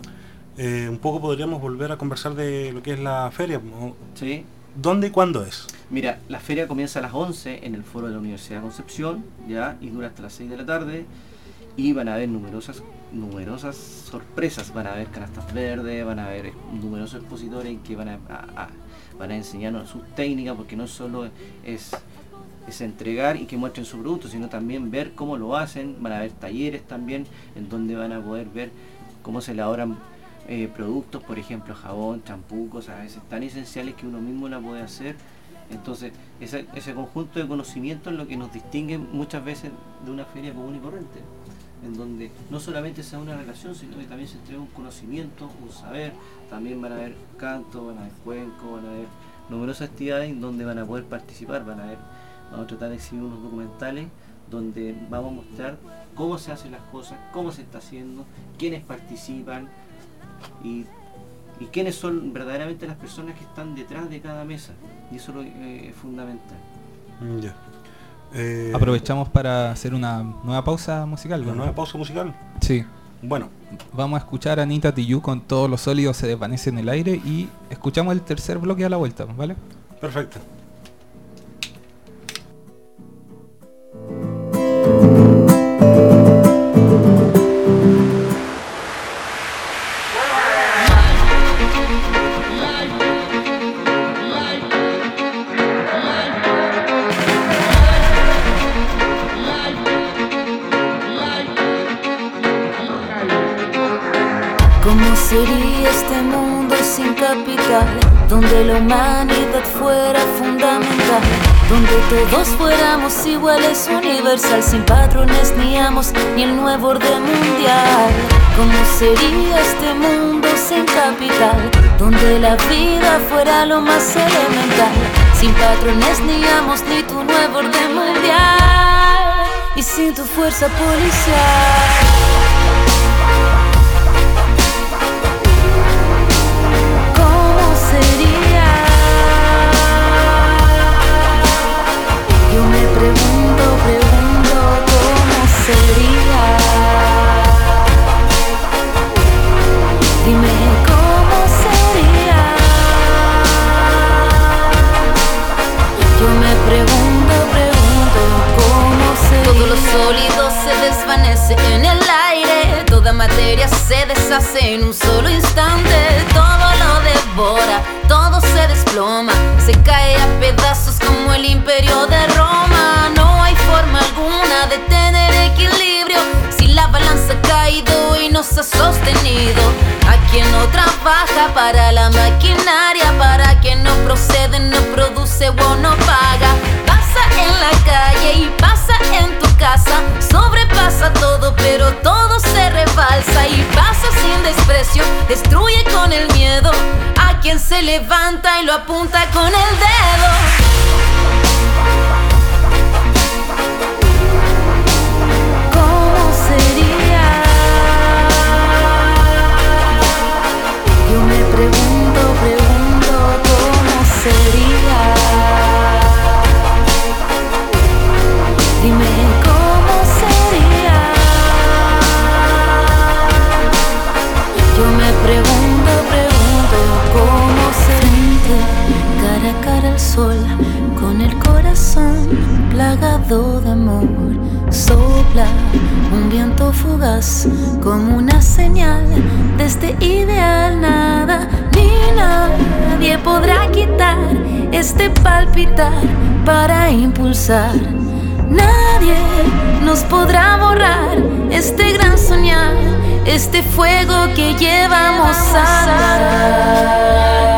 Eh, un poco podríamos volver a conversar de lo que es la feria.
Sí.
¿Dónde y cuándo es?
Mira, la feria comienza a las once en el foro de la Universidad de Concepción, ya, y dura hasta las seis de la tarde. Y van a haber numerosas numerosas sorpresas, van a haber canastas verdes, van a haber numerosos expositores que van a, a, a, van a enseñarnos sus técnicas, porque no solo es, es entregar y que muestren su producto, sino también ver cómo lo hacen. Van a haber talleres también en donde van a poder ver cómo se elaboran eh, productos, por ejemplo jabón, champú, cosas a veces tan esenciales que uno mismo la puede hacer. Entonces ese, ese conjunto de conocimientos es lo que nos distingue muchas veces de una feria común y corriente, en donde no solamente se da una relación, sino que también se entrega un conocimiento, un saber. También van a haber canto, van a haber cuenco, van a haber numerosas actividades en donde van a poder participar. Van a haber, vamos a tratar de exhibir unos documentales donde vamos a mostrar cómo se hacen las cosas, cómo se está haciendo, quiénes participan y, y quiénes son verdaderamente las personas que están detrás de cada mesa. Y eso lo, eh, es fundamental.
Ya. Yeah. Eh,
Aprovechamos para hacer una nueva pausa musical.
¿Una nueva pausa musical?
Sí.
Bueno.
Vamos a escuchar a Anita Tijoux con Todos los sólidos se desvanecen en el aire y escuchamos el tercer bloque a la vuelta, ¿vale?
Perfecto.
Sería este mundo sin capital, donde la humanidad fuera fundamental, donde todos fuéramos iguales, universal, sin patrones ni amos, ni el nuevo orden mundial. ¿Cómo sería este mundo sin capital, donde la vida fuera lo más elemental, sin patrones ni amos, ni tu nuevo orden mundial, y sin tu fuerza policial? Pregunto, pregunto cómo sería. Dime cómo sería. Yo me pregunto, pregunto cómo sería. Todo lo sólido se desvanece en el aire, toda materia se deshace en un solo instante. Todo lo devora, todo se desploma, se cae a pedazos como el imperio de Roma. No hay forma alguna de tener equilibrio si la balanza ha caído y no se ha sostenido. A quien no trabaja para la maquinaria, para quien no procede, no produce o no paga. Pasa en la calle y pasa en tu casa, sobrepasa todo pero todo se rebalsa y pasa sin desprecio, destruye con el miedo a quien se levanta y lo apunta con el dedo. ¿Cómo sería? Yo me pregunto, pregunto cómo sería. Dime cómo sería. Yo me pregunto, pregunto cómo sería. Cara a cara al sol, con el corazón plagado de amor, sopla un viento fugaz como una señal de este ideal. Nada ni nadie podrá quitar este palpitar para impulsar. Nadie nos podrá borrar este gran soñar. este fuego que llevamos a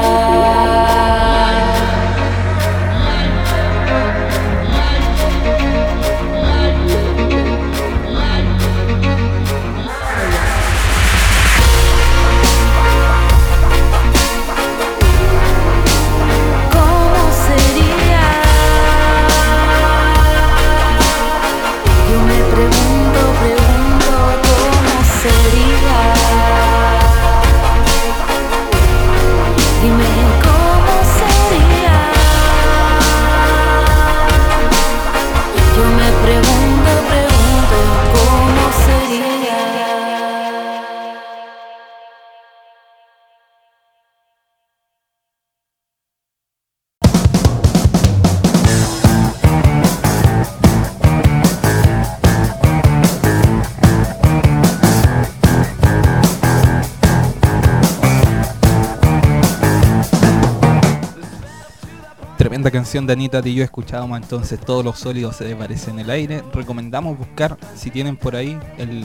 Tremenda canción de Anita Tijoux. Escuchábamos entonces Todos los sólidos se desvanecen en el aire. Recomendamos buscar, si tienen por ahí el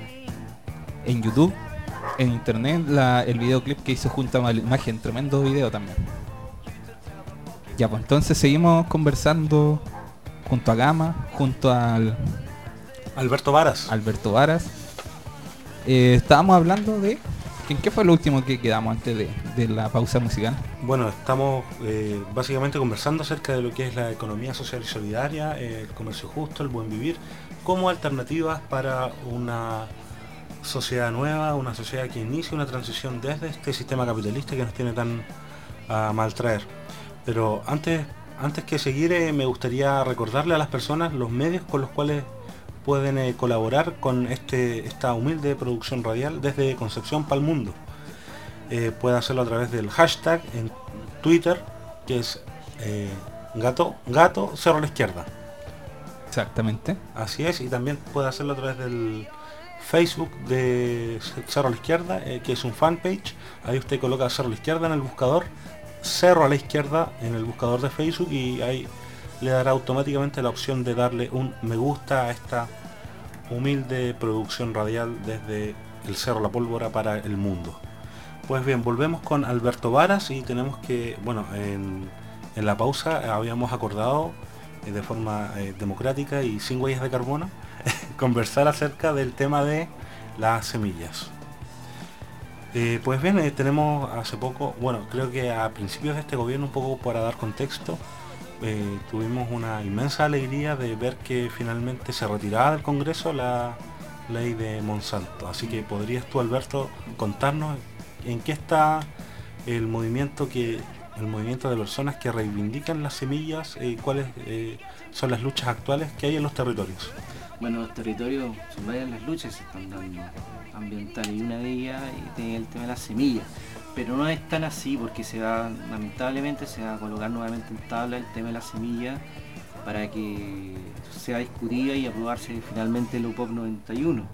en YouTube, en internet, la, el videoclip que hizo junto a la imagen. Tremendo video también. Ya, pues entonces seguimos conversando junto a Gama, junto al
Alberto Varas.
Alberto Varas. Eh, estábamos hablando de... ¿En qué fue lo último que quedamos antes de, de la pausa musical?
Bueno, estamos eh, básicamente conversando acerca de lo que es la economía social y solidaria, eh, el comercio justo, el buen vivir, como alternativas para una sociedad nueva, una sociedad que inicie una transición desde este sistema capitalista que nos tiene tan a maltraer. Pero antes, antes que seguir, eh, me gustaría recordarle a las personas los medios con los cuales pueden eh, colaborar con este, esta humilde producción radial desde Concepción para el mundo. Eh, puede hacerlo a través del hashtag en Twitter, que es eh, gato, gato Cerro a la Izquierda.
Exactamente.
Así es, y también puede hacerlo a través del Facebook de Cerro a la Izquierda, eh, que es un fanpage. Ahí usted coloca Cerro a la Izquierda en el buscador, Cerro a la Izquierda en el buscador de Facebook, y ahí le dará automáticamente la opción de darle un me gusta a esta humilde producción radial desde el Cerro La Pólvora para el mundo. Pues bien, volvemos con Alberto Varas y tenemos que, bueno, en, en la pausa habíamos acordado eh, de forma eh, democrática y sin huellas de carbono conversar acerca del tema de las semillas. Eh, pues bien, eh, tenemos hace poco, bueno, creo que a principios de este gobierno, un poco para dar contexto, Eh, tuvimos una inmensa alegría de ver que finalmente se retiraba del Congreso la ley de Monsanto. Así que podrías tú, Alberto, contarnos en qué está el movimiento que el movimiento de personas que reivindican las semillas, eh, cuáles eh, son las luchas actuales que hay en los territorios.
Bueno, los territorios son varias las luchas que se están dando ambientales, y una de ellas es el tema de las semillas. Pero no es tan así, porque se va, lamentablemente se va a colocar nuevamente en tabla el tema de la semilla para que sea discutida y aprobarse finalmente el U P O P noventa y uno.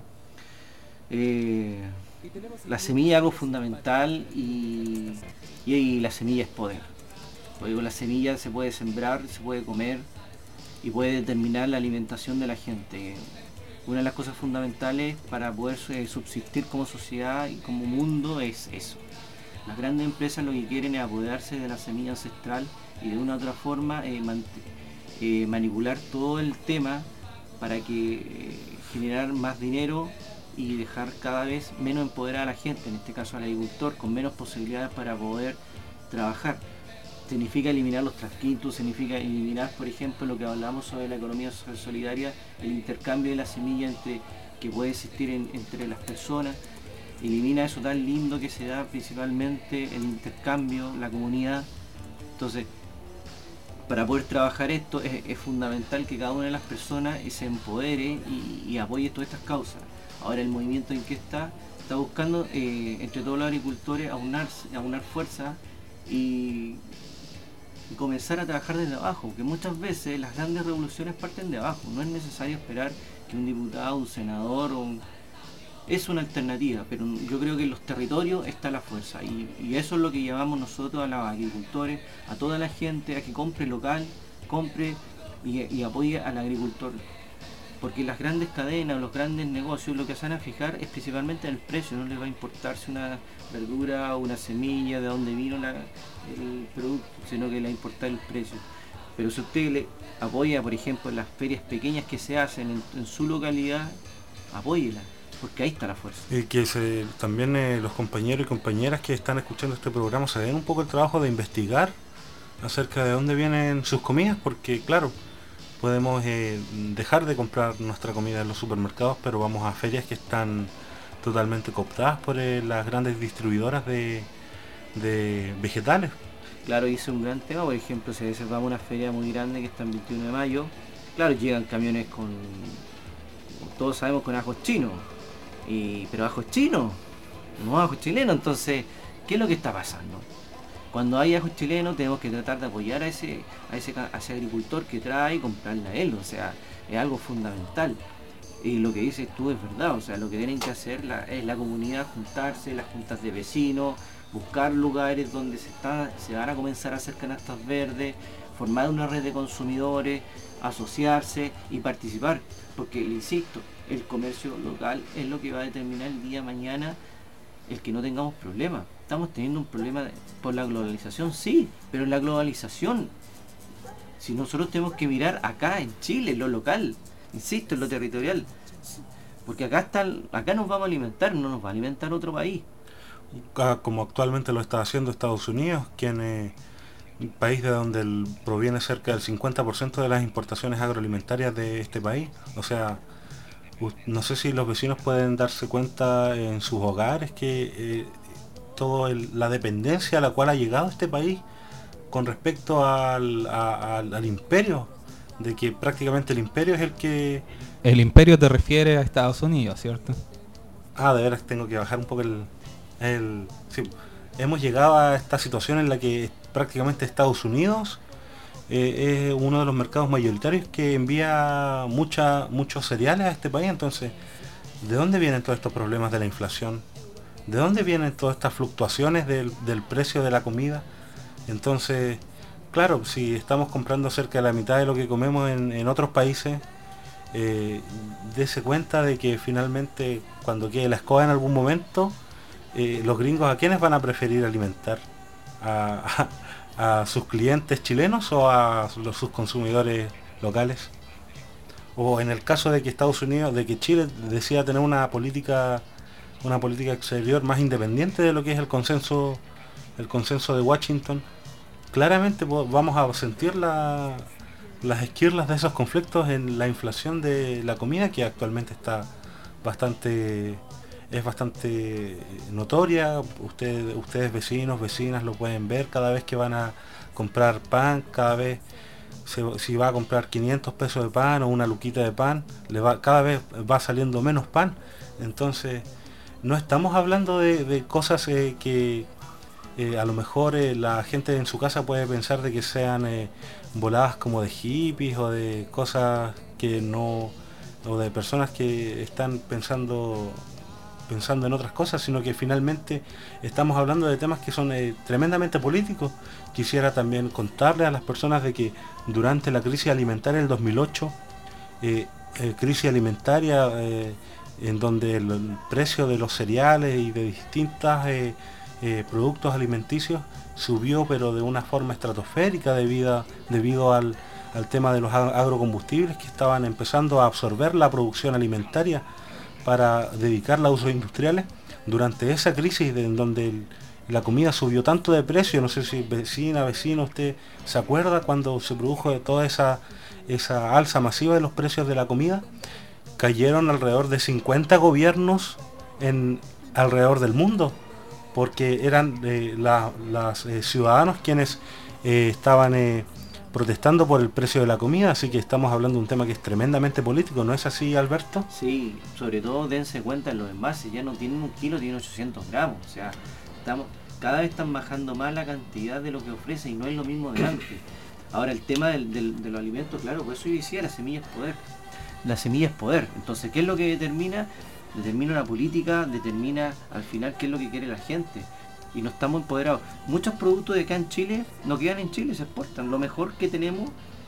Eh, la semilla es algo fundamental y, y la semilla es poder. Porque con la semilla se puede sembrar, se puede comer y puede determinar la alimentación de la gente. Una de las cosas fundamentales para poder eh, subsistir como sociedad y como mundo es eso. Las grandes empresas lo que quieren es apoderarse de la semilla ancestral y de una u otra forma eh, eh, manipular todo el tema para que eh, generar más dinero y dejar cada vez menos empoderada a la gente, en este caso al agricultor, con menos posibilidades para poder trabajar. Significa eliminar los transquintos, significa eliminar, por ejemplo, lo que hablamos sobre la economía solidaria, el intercambio de la semilla entre, que puede existir en, entre las personas. Elimina eso tan lindo que se da principalmente el intercambio, la comunidad. Entonces, para poder trabajar esto es, es fundamental que cada una de las personas se empodere y, y apoye todas estas causas. Ahora el movimiento en que está, está buscando eh, entre todos los agricultores aunarse, aunar fuerza y, y comenzar a trabajar desde abajo, porque muchas veces las grandes revoluciones parten de abajo. No es necesario esperar que un diputado, un senador o un es una alternativa, pero yo creo que en los territorios está la fuerza y, y eso es lo que llevamos nosotros a los agricultores, a toda la gente, a que compre local, compre y, y apoye al agricultor, porque las grandes cadenas, los grandes negocios, lo que se van a fijar es principalmente en el precio. No les va a importar si una verdura o una semilla, de dónde vino la, el producto, sino que les va a importar el precio. Pero si usted le apoya, por ejemplo, en las ferias pequeñas que se hacen en, en su localidad, apóyela, porque ahí está la fuerza.
Y que se, también eh, los compañeros y compañeras que están escuchando este programa se den un poco el trabajo de investigar acerca de dónde vienen sus comidas, porque claro, podemos eh, dejar de comprar nuestra comida en los supermercados, pero vamos a ferias que están totalmente cooptadas por eh, las grandes distribuidoras de, de vegetales.
Claro, hice un gran tema, por ejemplo, si a veces vamos a una feria muy grande que está el veintiuno de mayo, claro, llegan camiones con, todos sabemos, con ajos chinos, y, pero ajos chinos, no ajos chilenos. Entonces, ¿qué es lo que está pasando? Cuando hay ajos chilenos tenemos que tratar de apoyar a ese, a ese, a ese agricultor que trae y comprarle a él, o sea, es algo fundamental. Y lo que dices tú es verdad, o sea, lo que tienen que hacer la, es la comunidad juntarse, las juntas de vecinos, buscar lugares donde se, está, se van a comenzar a hacer canastas verdes, formar una red de consumidores, asociarse y participar, porque, insisto, el comercio local es lo que va a determinar el día de mañana el que no tengamos problemas. Estamos teniendo un problema de, por la globalización, sí, pero en la globalización, si nosotros tenemos que mirar acá en Chile, en lo local, insisto, en lo territorial, porque acá está, acá nos vamos a alimentar, no nos va a alimentar otro país.
Como actualmente lo está haciendo Estados Unidos, quien es un país de donde el, proviene cerca del cincuenta por ciento de las importaciones agroalimentarias de este país. O sea, no sé si los vecinos pueden darse cuenta en sus hogares que eh, toda la dependencia a la cual ha llegado este país con respecto al, a, al, al imperio, de que prácticamente el imperio es el que...
El imperio te refiere a Estados Unidos, ¿cierto?
Ah, de veras tengo que bajar un poco el... el sí. Hemos llegado a esta situación en la que prácticamente Estados Unidos eh, es uno de los mercados mayoritarios que envía mucha, muchos cereales a este país. Entonces, ¿de dónde vienen todos estos problemas de la inflación? ¿De dónde vienen todas estas fluctuaciones del, del precio de la comida? Entonces, claro, si estamos comprando cerca de la mitad de lo que comemos en, en otros países, eh, dése cuenta de que finalmente cuando quede la escoba en algún momento, eh, los gringos, ¿a quiénes van a preferir alimentar? ¿A, a, a sus clientes chilenos o a los, sus consumidores locales? O en el caso de que Estados Unidos, de que Chile decida tener una política una política exterior más independiente de lo que es el consenso el consenso de Washington, claramente vamos a sentir la, las esquirlas de esos conflictos en la inflación de la comida, que actualmente está bastante es bastante notoria. Ustedes, ustedes vecinos, vecinas lo pueden ver cada vez que van a comprar pan, cada vez se, si va a comprar quinientos pesos de pan o una luquita de pan, le va, cada vez va saliendo menos pan. Entonces no estamos hablando de, de cosas eh, que eh, a lo mejor eh, la gente en su casa puede pensar de que sean eh, voladas como de hippies o de cosas que no, o de personas que están pensando pensando en otras cosas, sino que finalmente estamos hablando de temas que son eh, tremendamente políticos. Quisiera también contarle a las personas de que durante la crisis alimentaria del dos mil ocho, eh, eh, crisis alimentaria eh, en donde el, el precio de los cereales y de distintos eh, eh, productos alimenticios subió, pero de una forma estratosférica debido, debido al, al tema de los agrocombustibles que estaban empezando a absorber la producción alimentaria para dedicarla a usos industriales. Durante esa crisis de, en donde el, la comida subió tanto de precio, no sé si vecina, vecino, usted se acuerda cuando se produjo toda esa, esa alza masiva de los precios de la comida, cayeron alrededor de cincuenta gobiernos en alrededor del mundo, porque eran eh, la, las eh, ciudadanos quienes eh, estaban eh, protestando por el precio de la comida. Así que estamos hablando de un tema que es tremendamente político, ¿no es así, Alberto?
Sí, sobre todo dense cuenta en los envases, ya no tienen un kilo, tienen ochocientos gramos, o sea, estamos, cada vez están bajando más la cantidad de lo que ofrece y no es lo mismo de antes. Ahora el tema del, del, de los alimentos, claro, por eso yo decía, la semilla es poder, la semilla es poder. Entonces, ¿qué es lo que determina? Determina una política, determina al final qué es lo que quiere la gente. Y no estamos empoderados. Muchos productos de acá en Chile no quedan en Chile, se exportan. Lo mejor que tenemos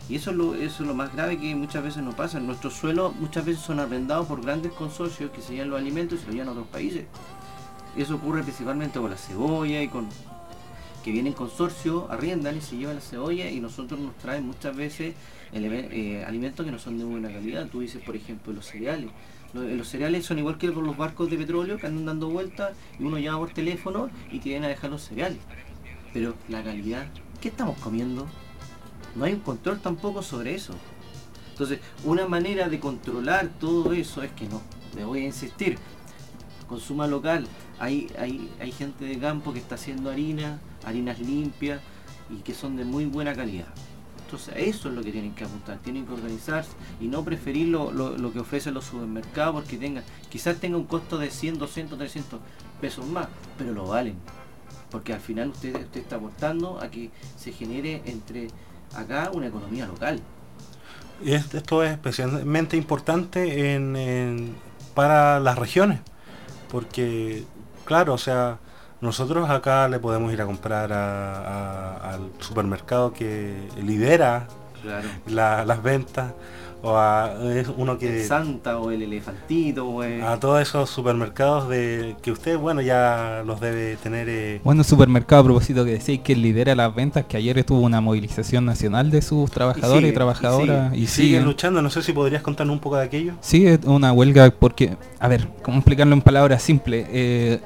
Y eso es, lo, eso es lo más grave que muchas veces no pasa. Nuestros suelos muchas veces son arrendados por grandes consorcios que se llevan los alimentos y se los llevan a otros países. Eso ocurre principalmente con la cebolla y con... que vienen consorcios, arriendan y se llevan la cebolla y nosotros nos traen muchas veces ele- eh, alimentos que no son de buena calidad. Tú dices, por ejemplo, los cereales. Los, los cereales son igual que con los barcos de petróleo que andan dando vueltas y uno llama por teléfono y te vienen a dejar los cereales. Pero la calidad, ¿qué estamos comiendo? No hay un control tampoco sobre eso. Entonces, una manera de controlar todo eso es que no, le voy a insistir, consuma local. Hay, hay, hay gente de campo que está haciendo harina, harinas limpias y que son de muy buena calidad. Entonces eso es lo que tienen que apuntar, tienen que organizarse y no preferir lo, lo, lo que ofrecen los supermercados porque tenga, quizás tenga un costo de cien, doscientos, trescientos pesos más, pero lo valen. Porque al final usted, usted está aportando a que se genere entre acá una economía local.
Y esto es especialmente importante en, en, para las regiones, porque claro, o sea, nosotros acá le podemos ir a comprar a, a, al supermercado que lidera
claro.
la, las ventas, o a es uno que...
El Santa o el Elefantito, o el...
a todos esos supermercados de que usted, bueno, ya los debe tener... Eh...
Bueno, supermercado, a propósito que decís que lidera las ventas, que ayer estuvo una movilización nacional de sus trabajadores y, sigue, y trabajadoras. Y,
y siguen sigue luchando, no sé si podrías contarnos un poco de aquello.
Sí, es una huelga porque, a ver, ¿cómo explicarlo en palabras simples? Eh,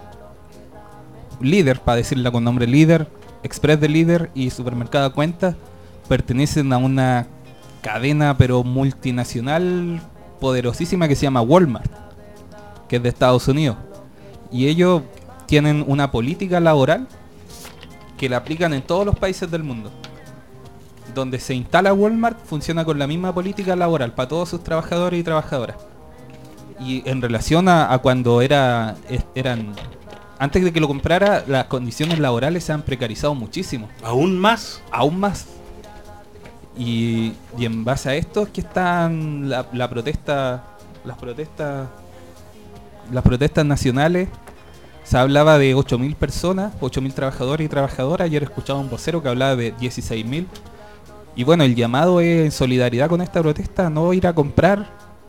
líder, para decirla con nombre líder, Express de Líder y Supermercado Cuenta pertenecen a una cadena pero multinacional poderosísima que se llama Walmart, que es de Estados Unidos, y ellos tienen una política laboral que la aplican en todos los países del mundo. Donde se instala Walmart funciona con la misma política laboral para todos sus trabajadores y trabajadoras. Y en relación a, a cuando era eran antes de que lo comprara, las condiciones laborales se han precarizado muchísimo.
¿Aún más?
Aún más. Y, y en base a esto es que están la, la protesta, las protestas, las protestas nacionales. Se hablaba de ocho mil personas, ocho mil trabajadores y trabajadoras. Ayer escuchaba un vocero que hablaba de dieciséis mil. Y bueno, el llamado es en solidaridad con esta protesta, no ir a comprar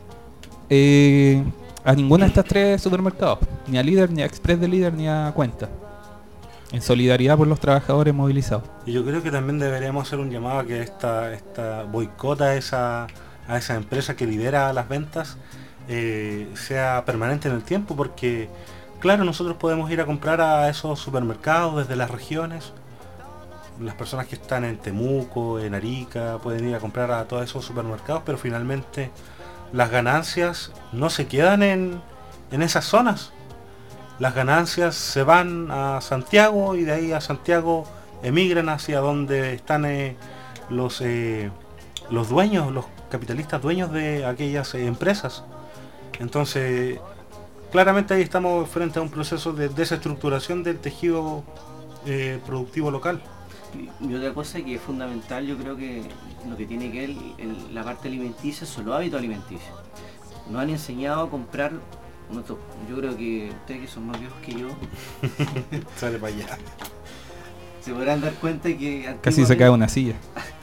eh, a ninguna de estas tres supermercados, ni a Líder, ni a Express de Líder, ni a Cuenta. En solidaridad por los trabajadores movilizados.
Y yo creo que también deberíamos hacer un llamado a que esta, esta boicota a esa, a esa empresa que lidera las ventas eh, sea permanente en el tiempo, porque claro, nosotros podemos ir a comprar a esos supermercados desde las regiones. Las personas que están en Temuco, en Arica, pueden ir a comprar a todos esos supermercados, pero finalmente las ganancias no se quedan en, en esas zonas. Las ganancias se van a Santiago y de ahí a Santiago emigran hacia donde están eh, los, eh, los dueños, los capitalistas dueños de aquellas eh, empresas. Entonces, claramente ahí estamos frente a un proceso de desestructuración del tejido eh, productivo local.
Y otra cosa que es fundamental, yo creo que lo que tiene que ver el, la parte alimenticia son los hábitos alimenticios. Nos han enseñado a comprar, yo creo que ustedes que son más viejos que yo
sale para allá,
se podrán dar cuenta que
casi se cae una silla.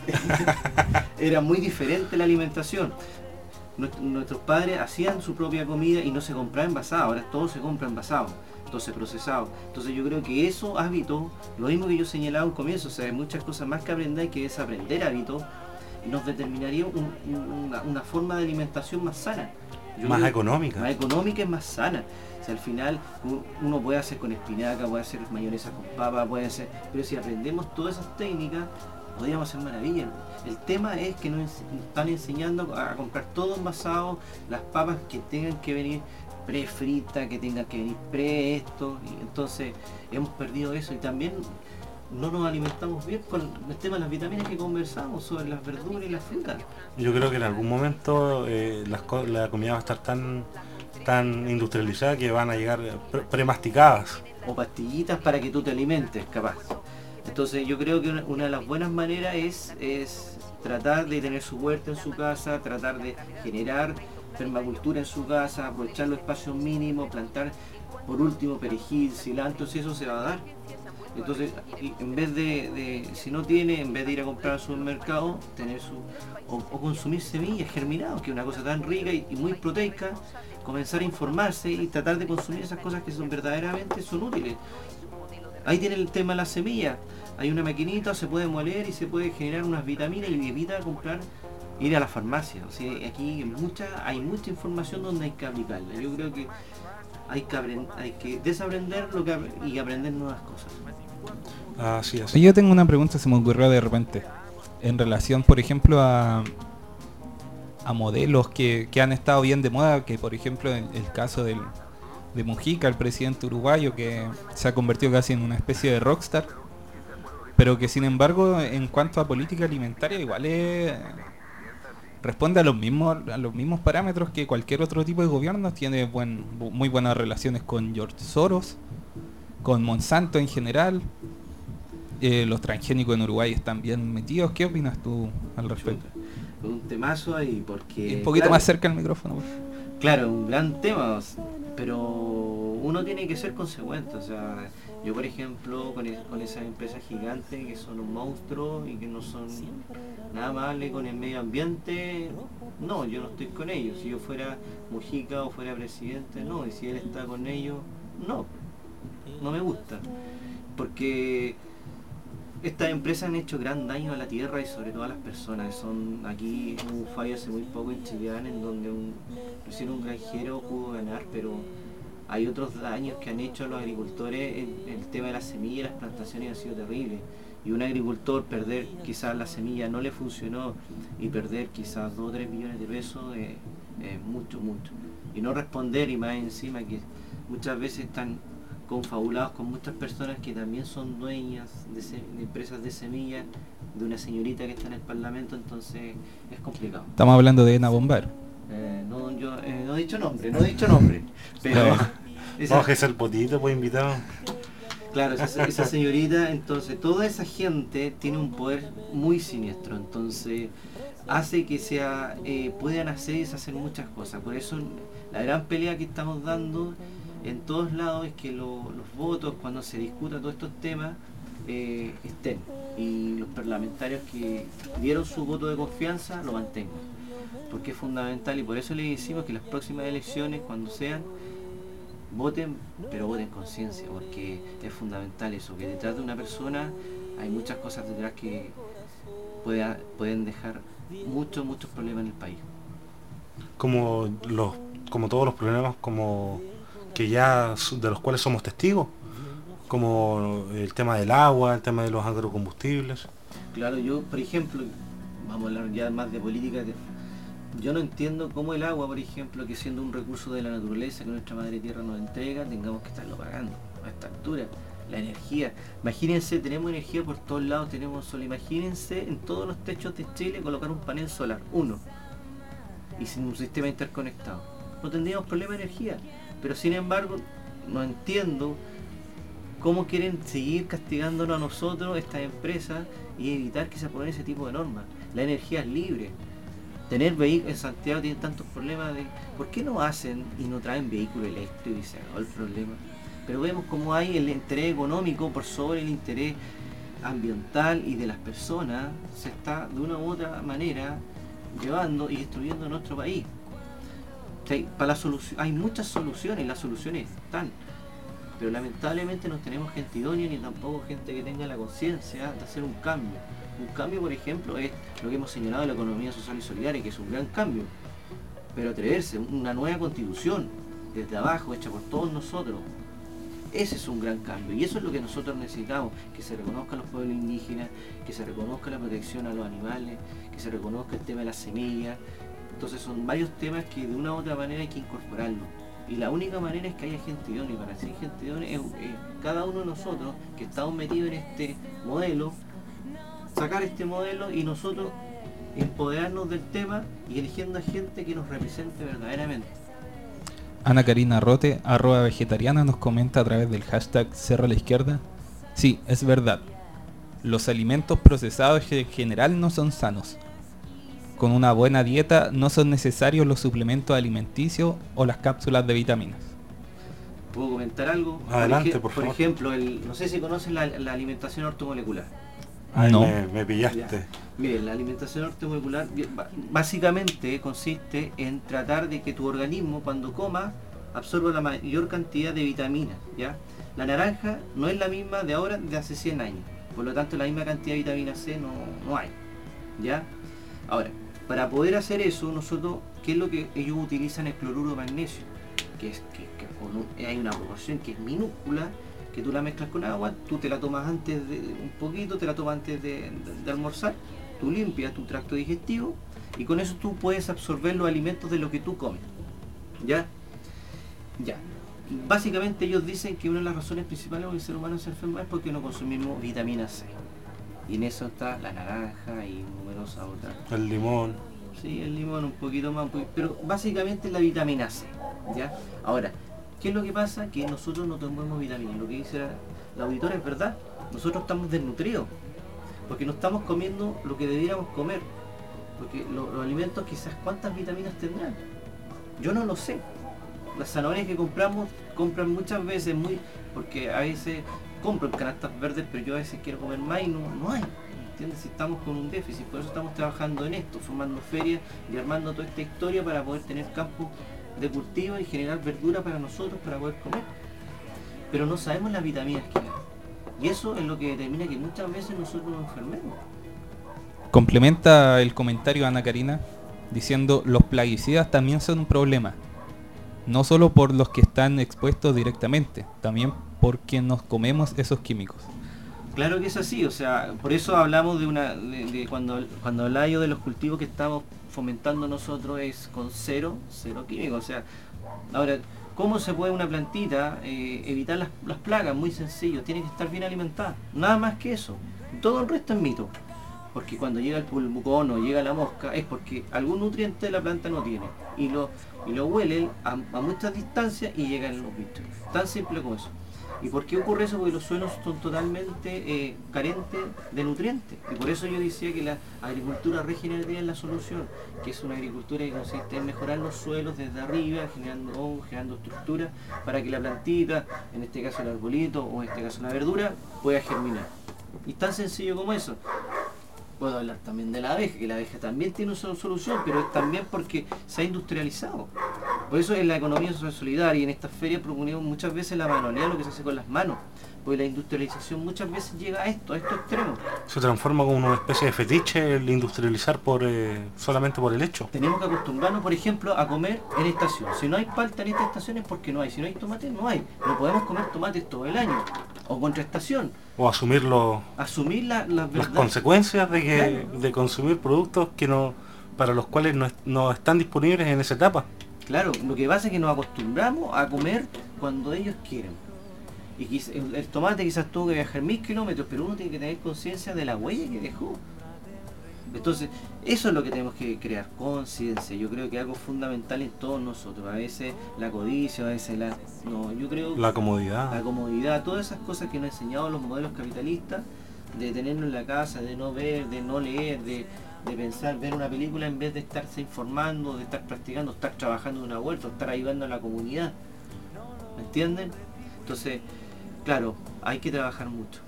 Era muy diferente la alimentación. Nuestros padres hacían su propia comida y no se compraba envasado, ahora todo se compra envasado, entonces procesado. Entonces yo creo que esos hábitos, lo mismo que yo señalaba al comienzo, o sea, hay muchas cosas más que aprender, hay que desaprender hábitos, y nos determinaría un, una, una forma de alimentación más sana. Yo
más económica.
Más económica y más sana. O sea, al final uno puede hacer con espinaca, puede hacer mayonesa con papa, puede hacer, pero si aprendemos todas esas técnicas, podríamos hacer maravillas. El tema es que nos están enseñando a comprar todo envasado, las papas que tengan que venir pre-fritas, que tengan que venir pre esto, y entonces hemos perdido eso y también no nos alimentamos bien con el tema de las vitaminas que conversamos sobre las verduras y las frutas.
Yo creo que en algún momento eh, las, la comida va a estar tan tan industrializada que van a llegar pre premasticadas.
O pastillitas para que tú te alimentes, capaz. Entonces yo creo que una, una de las buenas maneras es, es tratar de tener su huerta en su casa, tratar de generar permacultura en su casa, aprovechar los espacios mínimos, plantar por último perejil, cilantro, si eso se va a dar. Entonces, en vez de, de, si no tiene, en vez de ir a comprar al supermercado, tener su, o, o consumir semillas germinadas, que es una cosa tan rica y, y muy proteica, comenzar a informarse y tratar de consumir esas cosas que son verdaderamente son útiles. Ahí tiene el tema de las semillas. Hay una maquinita, se puede moler y se puede generar unas vitaminas y evita comprar, ir a la farmacia. O sea, aquí mucha, hay mucha información donde hay que aplicarla. Yo creo que hay que, aprend, hay que desaprender lo que, y aprender nuevas cosas.
Así es.
Yo tengo una pregunta, se me ocurrió de repente, en relación, por ejemplo, a, a modelos que, que han estado bien de moda, que por ejemplo el, el caso del, de Mujica, el presidente uruguayo, que se ha convertido casi en una especie de rockstar, pero que sin embargo en cuanto a política alimentaria igual es, responde a los mismos a los mismos parámetros que cualquier otro tipo de gobierno. Tiene buen, muy buenas relaciones con George Soros, con Monsanto en general. Eh, los transgénicos en Uruguay están bien metidos. ¿Qué opinas tú al respecto?
Un temazo ahí, porque...
Un poquito
claro,
más cerca del micrófono, por favor.
Claro, un gran tema, pero uno tiene que ser consecuente. O sea, yo por ejemplo, con, el, con esas empresas gigantes que son un monstruo y que no son nada amables con el medio ambiente, no, yo no estoy con ellos. Si yo fuera Mujica o fuera presidente, no, y si él está con ellos, no, no me gusta, porque estas empresas han hecho gran daño a la tierra y sobre todo a las personas. Son, aquí hubo un fallo hace muy poco en Chillán en donde un, recién un granjero pudo ganar, pero hay otros daños que han hecho a los agricultores. El, el tema de las semillas y las plantaciones ha sido terrible, y un agricultor perder quizás la semilla no le funcionó y perder quizás dos o tres millones de pesos es, es mucho, mucho, y no responder, y más encima que muchas veces están confabulados con muchas personas que también son dueñas de, se, de empresas de semillas, de una señorita que está en el Parlamento. Entonces es complicado.
Estamos hablando de Ena Bombaro.
Eh, no, yo eh, no he dicho nombre, no he dicho nombre, pero esa,
Vamos a hacer el potito, pues invitado.
claro, esa, esa señorita, entonces toda esa gente tiene un poder muy siniestro, entonces hace que sea eh, puedan hacer y deshacer muchas cosas. Por eso la gran pelea que estamos dando en todos lados es que lo, los votos, cuando se discutan todos estos temas, eh, estén, y los parlamentarios que dieron su voto de confianza lo mantengan, porque es fundamental. Y por eso le decimos que las próximas elecciones, cuando sean, voten, pero voten conciencia, porque es fundamental eso, que detrás de una persona hay muchas cosas detrás que pueda, pueden dejar muchos, muchos problemas en el país.
Como los, como todos los problemas como que ya de los cuales somos testigos, como el tema del agua, el tema de los agrocombustibles.
Claro, yo por ejemplo, vamos a hablar ya más de política, yo no entiendo cómo el agua, por ejemplo, que siendo un recurso de la naturaleza que nuestra madre tierra nos entrega, tengamos que estarlo pagando a esta altura. La energía, imagínense, tenemos energía por todos lados, tenemos sol, imagínense en todos los techos de Chile colocar un panel solar, uno, y sin un sistema interconectado, no tendríamos problema de energía. Pero sin embargo, no entiendo cómo quieren seguir castigándonos a nosotros, estas empresas, y evitar que se aprueben ese tipo de normas. La energía es libre. Tener vehículos en Santiago tiene tantos problemas de ¿por qué no hacen y no traen vehículos eléctricos y se acabó el problema? Pero vemos cómo hay el interés económico por sobre el interés ambiental y de las personas, se está de una u otra manera llevando y destruyendo nuestro país. Para la solución, hay muchas soluciones, las soluciones están, pero lamentablemente no tenemos gente idónea ni tampoco gente que tenga la conciencia de hacer un cambio. Un cambio, por ejemplo, es lo que hemos señalado de la economía social y solidaria, que es un gran cambio, pero atreverse, una nueva constitución desde abajo, hecha por todos nosotros, ese es un gran cambio, y eso es lo que nosotros necesitamos, que se reconozcan los pueblos indígenas, que se reconozca la protección a los animales, que se reconozca el tema de las semillas. Entonces son varios temas que de una u otra manera hay que incorporarlos, y la única manera es que haya gente idónea, y para ser gente idónea es, es cada uno de nosotros que estamos metidos en este modelo, sacar este modelo y nosotros empoderarnos del tema y eligiendo a gente que nos represente verdaderamente.
Ana Karina Rote, arroba vegetariana, nos comenta a través del hashtag Cerro a la Izquierda: sí, es verdad, los alimentos procesados en general no son sanos. Con una buena dieta no son necesarios los suplementos alimenticios o las cápsulas de vitaminas.
¿Puedo comentar algo?
Adelante,
por, ej-
por
por
favor.
ejemplo, el, no sé si conocen la, la alimentación ortomolecular.
Ay,
No.
me, me pillaste.
Ya. Miren, la alimentación ortomolecular ba- básicamente consiste en tratar de que tu organismo cuando coma absorba la mayor cantidad de vitaminas, ¿ya? La naranja no es la misma de ahora de hace cien años, por lo tanto la misma cantidad de vitamina C no, no hay, ¿ya? Ahora, para poder hacer eso, nosotros, ¿qué es lo que ellos utilizan? El cloruro de magnesio, que es que, que con un- hay una proporción que es minúscula, que tú la mezclas con agua, tú te la tomas antes de un poquito, te la tomas antes de, de- de almorzar, tú limpias tu tracto digestivo y con eso tú puedes absorber los alimentos de lo que tú comes, ¿ya? Ya. Básicamente ellos dicen que una de las razones principales por el ser humano se enferma es porque no consumimos vitamina C. Y en eso está la naranja y numerosas otras.
El limón.
Sí, el limón un poquito más, un poquito, pero básicamente es la vitamina C, ¿ya? Ahora, ¿qué es lo que pasa? Que nosotros no tomamos vitamina. Lo que dice la, la auditora es verdad. Nosotros estamos desnutridos, porque no estamos comiendo lo que debiéramos comer. Porque lo- los alimentos quizás cuántas vitaminas tendrán. Yo no lo sé. Las zanahorias que compramos, compran muchas veces muy, porque a veces compro en canastas verdes, pero yo a veces quiero comer más y no, no hay. ¿Entiendes? Si estamos con un déficit, por eso estamos trabajando en esto, formando ferias y armando toda esta historia para poder tener campos de cultivo y generar verdura para nosotros para poder comer. Pero no sabemos las vitaminas que hay. Y eso es lo que determina que muchas veces nosotros nos enfermemos.
Complementa el comentario Ana Karina diciendo los plaguicidas también son un problema. No solo por los que están expuestos directamente, también porque nos comemos esos químicos.
Claro que es así, o sea, por eso hablamos de una, de, de cuando, cuando hablaba yo de los cultivos que estamos fomentando nosotros es con cero, cero químicos, o sea, ahora, ¿cómo se puede una plantita eh, evitar las, las plagas? Muy sencillo, tiene que estar bien alimentada, nada más que eso, todo el resto es mito, porque cuando llega el pulbucón o llega la mosca es porque algún nutriente la planta no tiene, y lo, y lo huelen a, a muchas distancias y llegan los bichos, tan simple como eso. ¿Y por qué ocurre eso? Porque los suelos son totalmente eh, carentes de nutrientes. Y por eso yo decía que la agricultura regenerativa es la solución, que es una agricultura que consiste en mejorar los suelos desde arriba, generando hongos, generando estructuras, para que la plantita, en este caso el arbolito o en este caso la verdura, pueda germinar. Y tan sencillo como eso. Puedo hablar también de la abeja, que la abeja también tiene una solución, pero es también porque se ha industrializado. Por eso en la economía social solidaria y en estas ferias proponemos muchas veces la manualidad, lo que se hace con las manos, porque la industrialización muchas veces llega a esto, a estos extremos.
Se transforma como una especie de fetiche el industrializar por eh, solamente por el hecho.
Tenemos que acostumbrarnos, por ejemplo, a comer en estación. Si no hay palta en esta estación es porque no hay, si no hay tomate no hay. No podemos comer tomates todo el año, o contra estación.
O asumir lo-
Asumir la, la
las
verdad.
consecuencias de que
Claro.
de consumir productos que no para los cuales no, es- no están disponibles en esa etapa.
Claro, lo que pasa es que nos acostumbramos a comer cuando ellos quieren. Y quiz- el, el tomate quizás tuvo que viajar mil kilómetros, pero uno tiene que tener conciencia de la huella que dejó. Entonces, eso es lo que tenemos que crear, conciencia. Yo creo que algo fundamental en todos nosotros. A veces la codicia, a veces la... No, yo creo
La comodidad.
la comodidad, todas esas cosas que nos han enseñado los modelos capitalistas, de tenerlo en la casa, de no ver, de no leer, de, de pensar, ver una película en vez de estarse informando, de estar practicando, estar trabajando en una huerta, estar ayudando a la comunidad. ¿Me entienden? Entonces, claro, hay que trabajar mucho.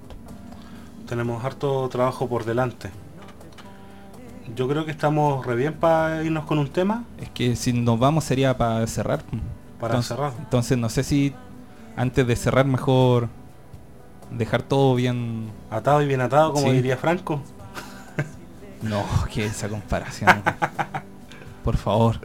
Tenemos harto trabajo por delante. Yo creo que estamos re bien para irnos con un tema,
Es que si nos vamos sería para cerrar.
para
entonces,
cerrar.
Entonces no sé si antes de cerrar mejor dejar todo bien.
Atado y bien atado, como
Sí.
diría Franco.
No, que esa comparación. Por favor.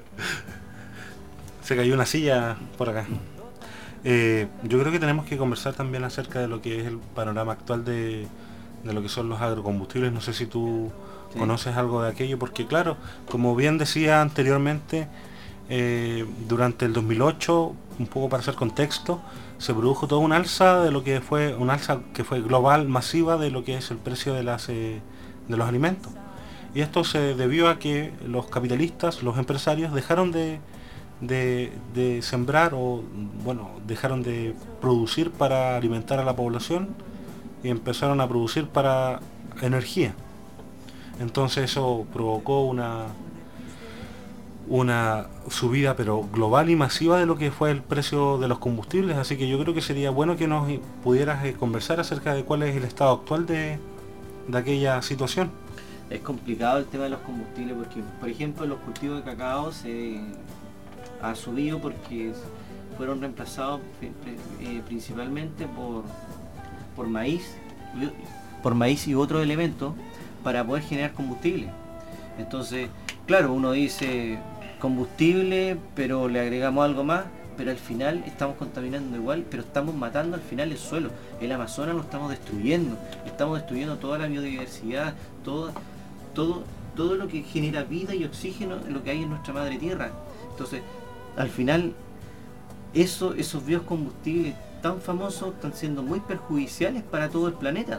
Se cayó una silla por acá. Eh, yo creo que tenemos que conversar también acerca de lo que es el panorama actual de, de lo que son los agrocombustibles. No sé si tú
Sí.
conoces algo de aquello, porque claro, como bien decía anteriormente, eh, durante el dos mil ocho, un poco para hacer contexto, se produjo toda una alza de lo que fue una alza que fue global, masiva, de lo que es el precio de las eh, de los alimentos. Y esto se debió a que los capitalistas, los empresarios, dejaron de, de, de sembrar o, bueno, dejaron de producir para alimentar a la población y empezaron a producir para energía. Entonces eso provocó una una subida pero global y masiva de lo que fue el precio de los combustibles, así que yo creo que sería bueno que nos pudieras eh, conversar acerca de cuál es el estado actual de, de aquella situación.
Es complicado el tema de los combustibles porque, por ejemplo, los cultivos de cacao se ha subido porque fueron reemplazados eh, principalmente por, por maíz y, por maíz y otros elementos para poder generar combustible. Entonces, claro, uno dice combustible, pero le agregamos algo más, pero al final estamos contaminando igual, pero estamos matando al final el suelo. El Amazonas lo estamos destruyendo, estamos destruyendo toda la biodiversidad, todo, todo, todo lo que genera vida y oxígeno, lo que hay en nuestra madre tierra. Entonces, al final, eso, esos biocombustibles tan famosos están siendo muy perjudiciales para todo el planeta.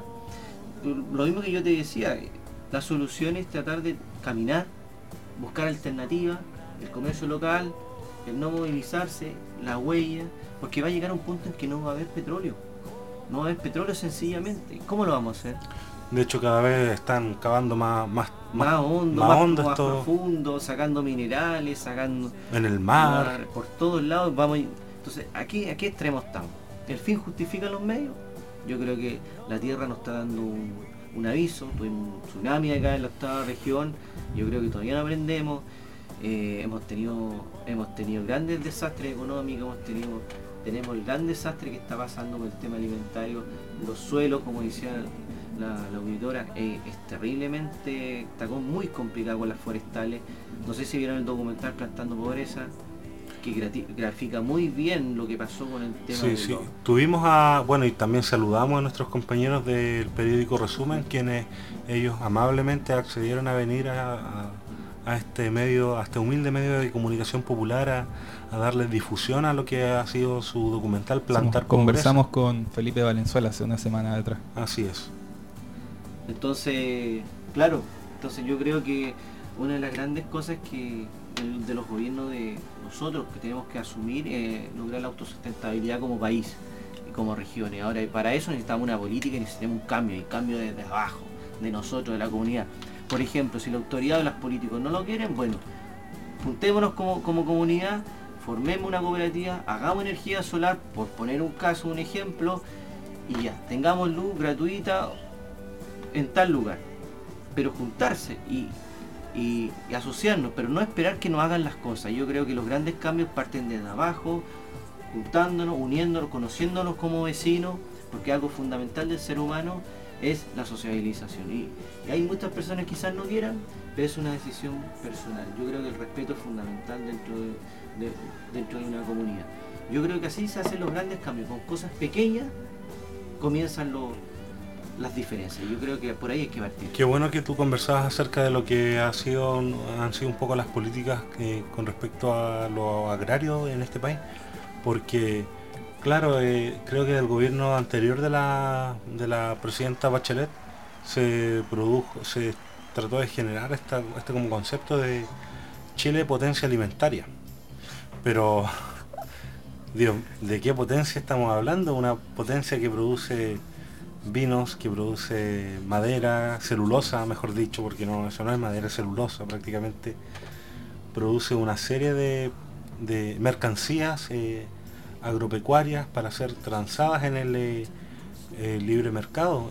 Lo mismo que yo te decía, la solución es tratar de caminar, buscar alternativas, el comercio local, el no movilizarse, la huella, porque va a llegar un punto en que no va a haber petróleo. No va a haber petróleo sencillamente. ¿Cómo lo vamos a hacer?
De hecho, cada vez están cavando más más,
más hondo,
más,
más,
hondo
más
esto,
profundo, sacando minerales, sacando
en el mar,
mar por todos lados. Vamos. Entonces, aquí, ¿a qué extremo estamos? ¿El fin justifica los medios? Yo creo que la Tierra nos está dando un, un aviso. Tuvimos un tsunami acá en la octava región. Yo creo que todavía no aprendemos. Eh, hemos tenido hemos tenido grandes desastres económicos, hemos tenido tenemos el gran desastre que está pasando con el tema alimentario. Los suelos, como decía la, la auditora, eh, es terriblemente, está muy complicado con las forestales. No sé si vieron el documental Plantando Pobreza, que grafica muy bien lo que pasó con el tema.
Sí,
de
sí.
los...
Tuvimos a, bueno, y también saludamos a nuestros compañeros del periódico Resumen, quienes ellos amablemente accedieron a venir a, a, a este medio, a este humilde medio de comunicación popular, a, a darle difusión a lo que ha sido su documental Plantar Pobreza.
Conversamos con Felipe Valenzuela hace una semana atrás.
Así es.
Entonces, claro, entonces yo creo que una de las grandes cosas que el, de los gobiernos de nosotros que tenemos que asumir es eh, lograr la autosustentabilidad como país y como regiones. Ahora, para eso necesitamos una política y necesitamos un cambio, y cambio desde abajo, de nosotros, de la comunidad. Por ejemplo, si la autoridad o los políticos no lo quieren, bueno, juntémonos como, como comunidad, formemos una cooperativa, hagamos energía solar, por poner un caso, un ejemplo, y ya, tengamos luz gratuita en tal lugar. Pero juntarse y, y, y asociarnos, pero no esperar que nos hagan las cosas. Yo creo que los grandes cambios parten desde abajo, juntándonos, uniéndonos, conociéndonos como vecinos, porque algo fundamental del ser humano es la sociabilización. Y, y hay muchas personas que quizás no quieran, pero es una decisión personal. Yo creo que el respeto es fundamental dentro de, de, dentro de una comunidad. Yo creo que así se hacen los grandes cambios. Con cosas pequeñas comienzan los, las diferencias. Yo creo que por ahí hay que partir.
Qué bueno que tú conversabas acerca de lo que ha sido, han sido un poco las políticas que, con respecto a lo agrario en este país, porque claro, eh, creo que del gobierno anterior de la, de la presidenta Bachelet se produjo, se trató de generar esta, este como concepto de Chile potencia alimentaria. Pero, Dios, ¿de qué potencia estamos hablando? Una potencia que produce vinos, que produce madera, celulosa, mejor dicho, porque no, eso no es madera, es celulosa prácticamente. Produce una serie de, de mercancías eh, agropecuarias para ser transadas en el eh, eh, libre mercado,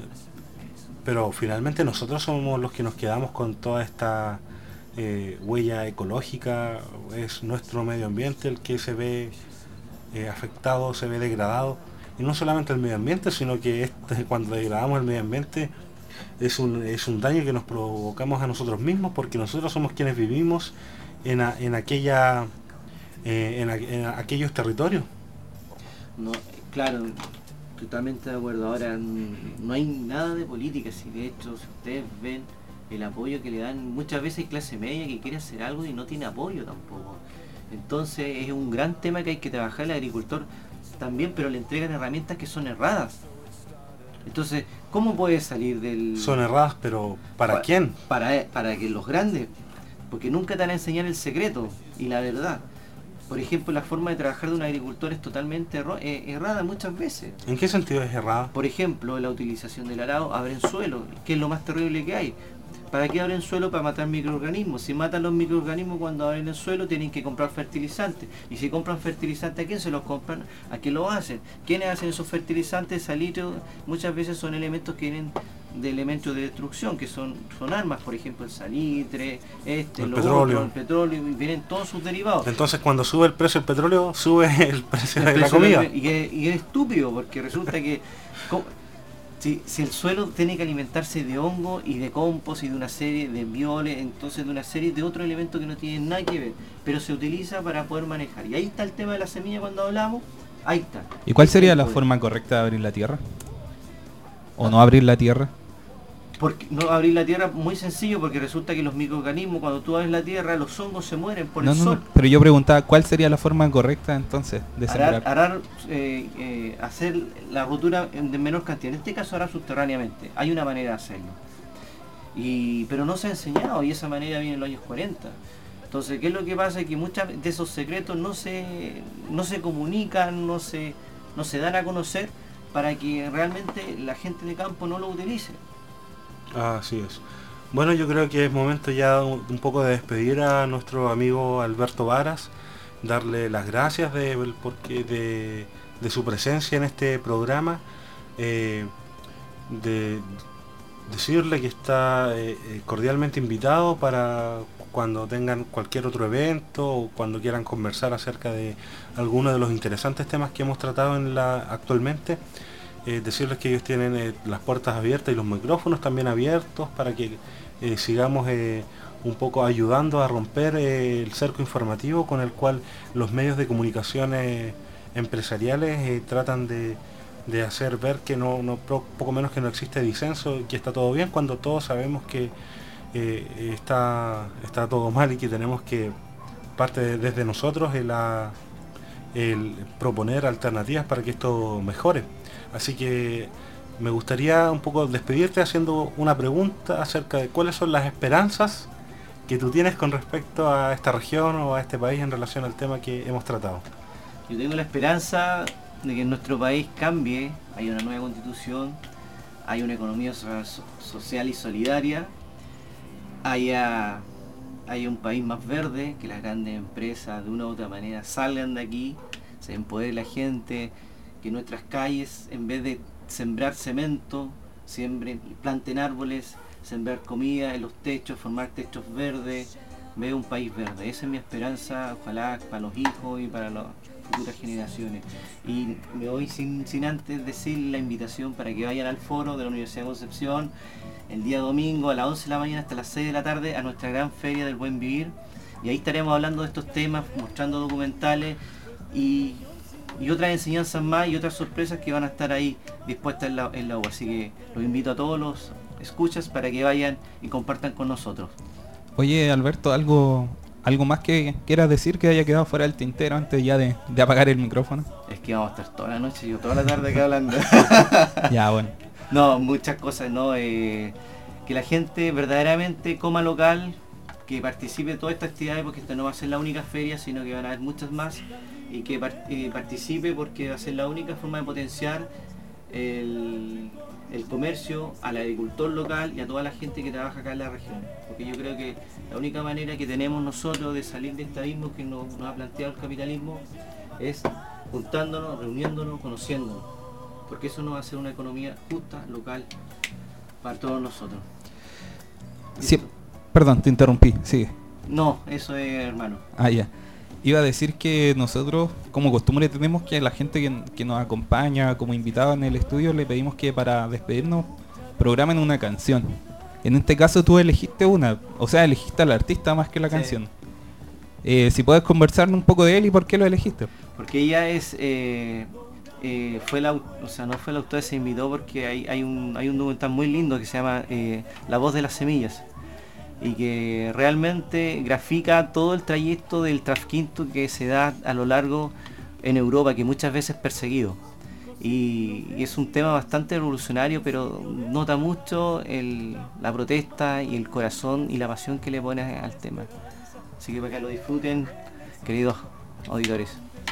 pero finalmente nosotros somos los que nos quedamos con toda esta eh, huella ecológica. Es nuestro medio ambiente el que se ve eh, afectado, se ve degradado, y no solamente el medio ambiente, sino que este, cuando degradamos el medio ambiente es un, es un daño que nos provocamos a nosotros mismos, porque nosotros somos quienes vivimos en, a, en aquella eh, en, a, en aquellos territorios.
No, claro, totalmente de acuerdo. Ahora no hay nada de política, si de hecho si ustedes ven el apoyo que le dan, muchas veces hay clase media que quiere hacer algo y no tiene apoyo tampoco. Entonces es un gran tema que hay que trabajar el agricultor también, pero le entregan herramientas que son erradas. Entonces, ¿cómo puede salir del...?
Son erradas, pero ¿para
pa
quién?
Para, para que los grandes, porque nunca te van a enseñar el secreto y la verdad. Por ejemplo, la forma de trabajar de un agricultor es totalmente erro eh, errada muchas veces.
¿En qué sentido es errada?
Por ejemplo, la utilización del arado abre en suelo, que es lo más terrible que hay. ¿Para qué abren suelo? Para matar microorganismos. Si matan los microorganismos cuando abren el suelo, tienen que comprar fertilizantes. Y si compran fertilizantes, ¿a quién se los compran? ¿A quién lo hacen? ¿Quiénes hacen esos fertilizantes? Salitre, muchas veces son elementos que vienen de elementos de destrucción, que son, son armas, por ejemplo, el salitre, este,
el
lo
petróleo.
otro, el petróleo, y vienen todos sus derivados.
Entonces cuando sube el precio del petróleo, sube el precio
El
de la
precio
comida.
del- y, que- y es estúpido, porque resulta que co- si, si el suelo tiene que alimentarse de hongo y de compost y de una serie de bioles, entonces de una serie de otros elementos que no tienen nada que ver, pero se utiliza para poder manejar. Y ahí está el tema de la semilla cuando hablamos, ahí está.
¿Y cuál sería
Ahí
la
puede.
forma correcta de abrir la tierra? ¿O no abrir la tierra?
Porque no abrir la tierra muy sencillo, porque resulta que los microorganismos, cuando tú abres la tierra, los hongos se mueren por
No,
el
no,
sol.
no, pero yo preguntaba, ¿cuál sería la forma correcta entonces de
Arar,
sembrar?
arar, eh, eh, hacer la rotura en de menor cantidad. En este caso, arar subterráneamente. Hay una manera de hacerlo. Y, pero no se ha enseñado, y esa manera viene en los años cuarenta. Entonces, ¿qué es lo que pasa? Que muchos de esos secretos no se, no se comunican, no se, no se dan a conocer para que realmente la gente de campo no lo utilice.
Así es. Bueno, yo creo que es momento ya un, un poco de despedir a nuestro amigo Alberto Varas, darle las gracias de, el porqué de, de su presencia en este programa, eh, de decirle que está eh, eh, cordialmente invitado para cuando tengan cualquier otro evento o cuando quieran conversar acerca de alguno de los interesantes temas que hemos tratado en la actualmente. Eh, decirles que ellos tienen eh, las puertas abiertas y los micrófonos también abiertos para que eh, sigamos eh, un poco ayudando a romper eh, el cerco informativo con el cual los medios de comunicación eh, empresariales eh, tratan de, de hacer ver que no, no pro- poco menos que no existe disenso y que está todo bien, cuando todos sabemos que eh, está, está todo mal y que tenemos que, parte de- desde nosotros, el, la- el proponer alternativas para que esto mejore. Así que me gustaría un poco despedirte haciendo una pregunta acerca de cuáles son las esperanzas que tú tienes con respecto a esta región o a este país en relación al tema que hemos tratado.
Yo tengo la esperanza de que en nuestro país cambie, hay una nueva constitución, hay una economía so- social y solidaria, haya, haya un país más verde, que las grandes empresas de una u otra manera salgan de aquí, se empodere la gente, que nuestras calles, en vez de sembrar cemento, siembren, planten árboles, sembrar comida en los techos, formar techos verdes, ver un país verde. Esa es mi esperanza, ojalá para los hijos y para las futuras generaciones. Y me voy sin, sin antes decir la invitación para que vayan al foro de la Universidad de Concepción el día domingo a las once de la mañana hasta las seis de la tarde a nuestra gran feria del buen vivir. Y ahí estaremos hablando de estos temas, mostrando documentales y, y otras enseñanzas más y otras sorpresas que van a estar ahí dispuestas en la, en la U. Así que los invito a todos los escuchas para que vayan y compartan con nosotros.
Oye, Alberto, algo algo más que quieras decir que haya quedado fuera del tintero antes ya de, de apagar el micrófono.
Es que vamos a estar toda la noche, yo toda la tarde acá hablando.
Ya, bueno.
No, muchas cosas, ¿no? Eh, que la gente verdaderamente coma local, que participe de todas estas actividades, porque esta no va a ser la única feria, sino que van a haber muchas más, y que par- eh, participe porque va a ser la única forma de potenciar el, el comercio, al agricultor local y a toda la gente que trabaja acá en la región. Porque yo creo que la única manera que tenemos nosotros de salir de este abismo que nos, nos ha planteado el capitalismo es juntándonos, reuniéndonos, conociéndonos. Porque eso nos va a hacer una economía justa, local, para todos nosotros.
Sí,
¿Listo?
perdón, te interrumpí, sigue.
No, eso es, hermano.
Ah, ya. Iba a decir que nosotros, como costumbre, tenemos que la gente que, que nos acompaña como invitado en el estudio, le pedimos que para despedirnos programen una canción. En este caso tú elegiste una, o sea, elegiste al artista más que la
Sí.
canción. Eh, si puedes conversarnos un poco de él y por qué lo elegiste.
Porque ella es, eh, eh, fue la, au- o sea, no fue la autora, se invitó porque hay, hay un, hay un documental muy lindo que se llama eh, La voz de las semillas y que realmente grafica todo el trayecto del trasquinto que se da a lo largo en Europa, que muchas veces es perseguido. Y, y es un tema bastante revolucionario, pero nota mucho el, la protesta y el corazón y la pasión que le pone al tema. Así que para que lo disfruten, queridos auditores.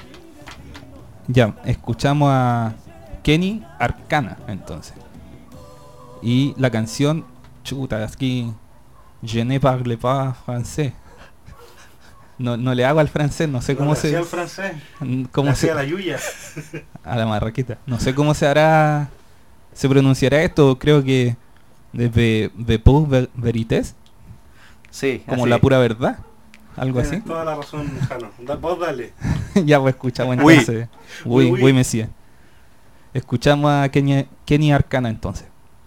Ya, escuchamos a Kenny Arcana entonces. Y la canción, chuta, aquí Je ne parle pas français. No, no le hago al francés, no sé
No
cómo
le
se...
hacía al francés.
Cómo
Le
se
hacía la yuya.
a la marraqueta. No sé cómo se hará, se pronunciará esto, creo que de Vepou Verités,
Sí,
como
así.
la pura verdad, algo
Tienes
así.
toda la razón, Jano. Da- vos dale.
Ya pues escuchamos
Oui.
entonces.
Oui,
Oui,
oui.
oui, Mesías. Escuchamos a Kenny, Kenny Arcana entonces.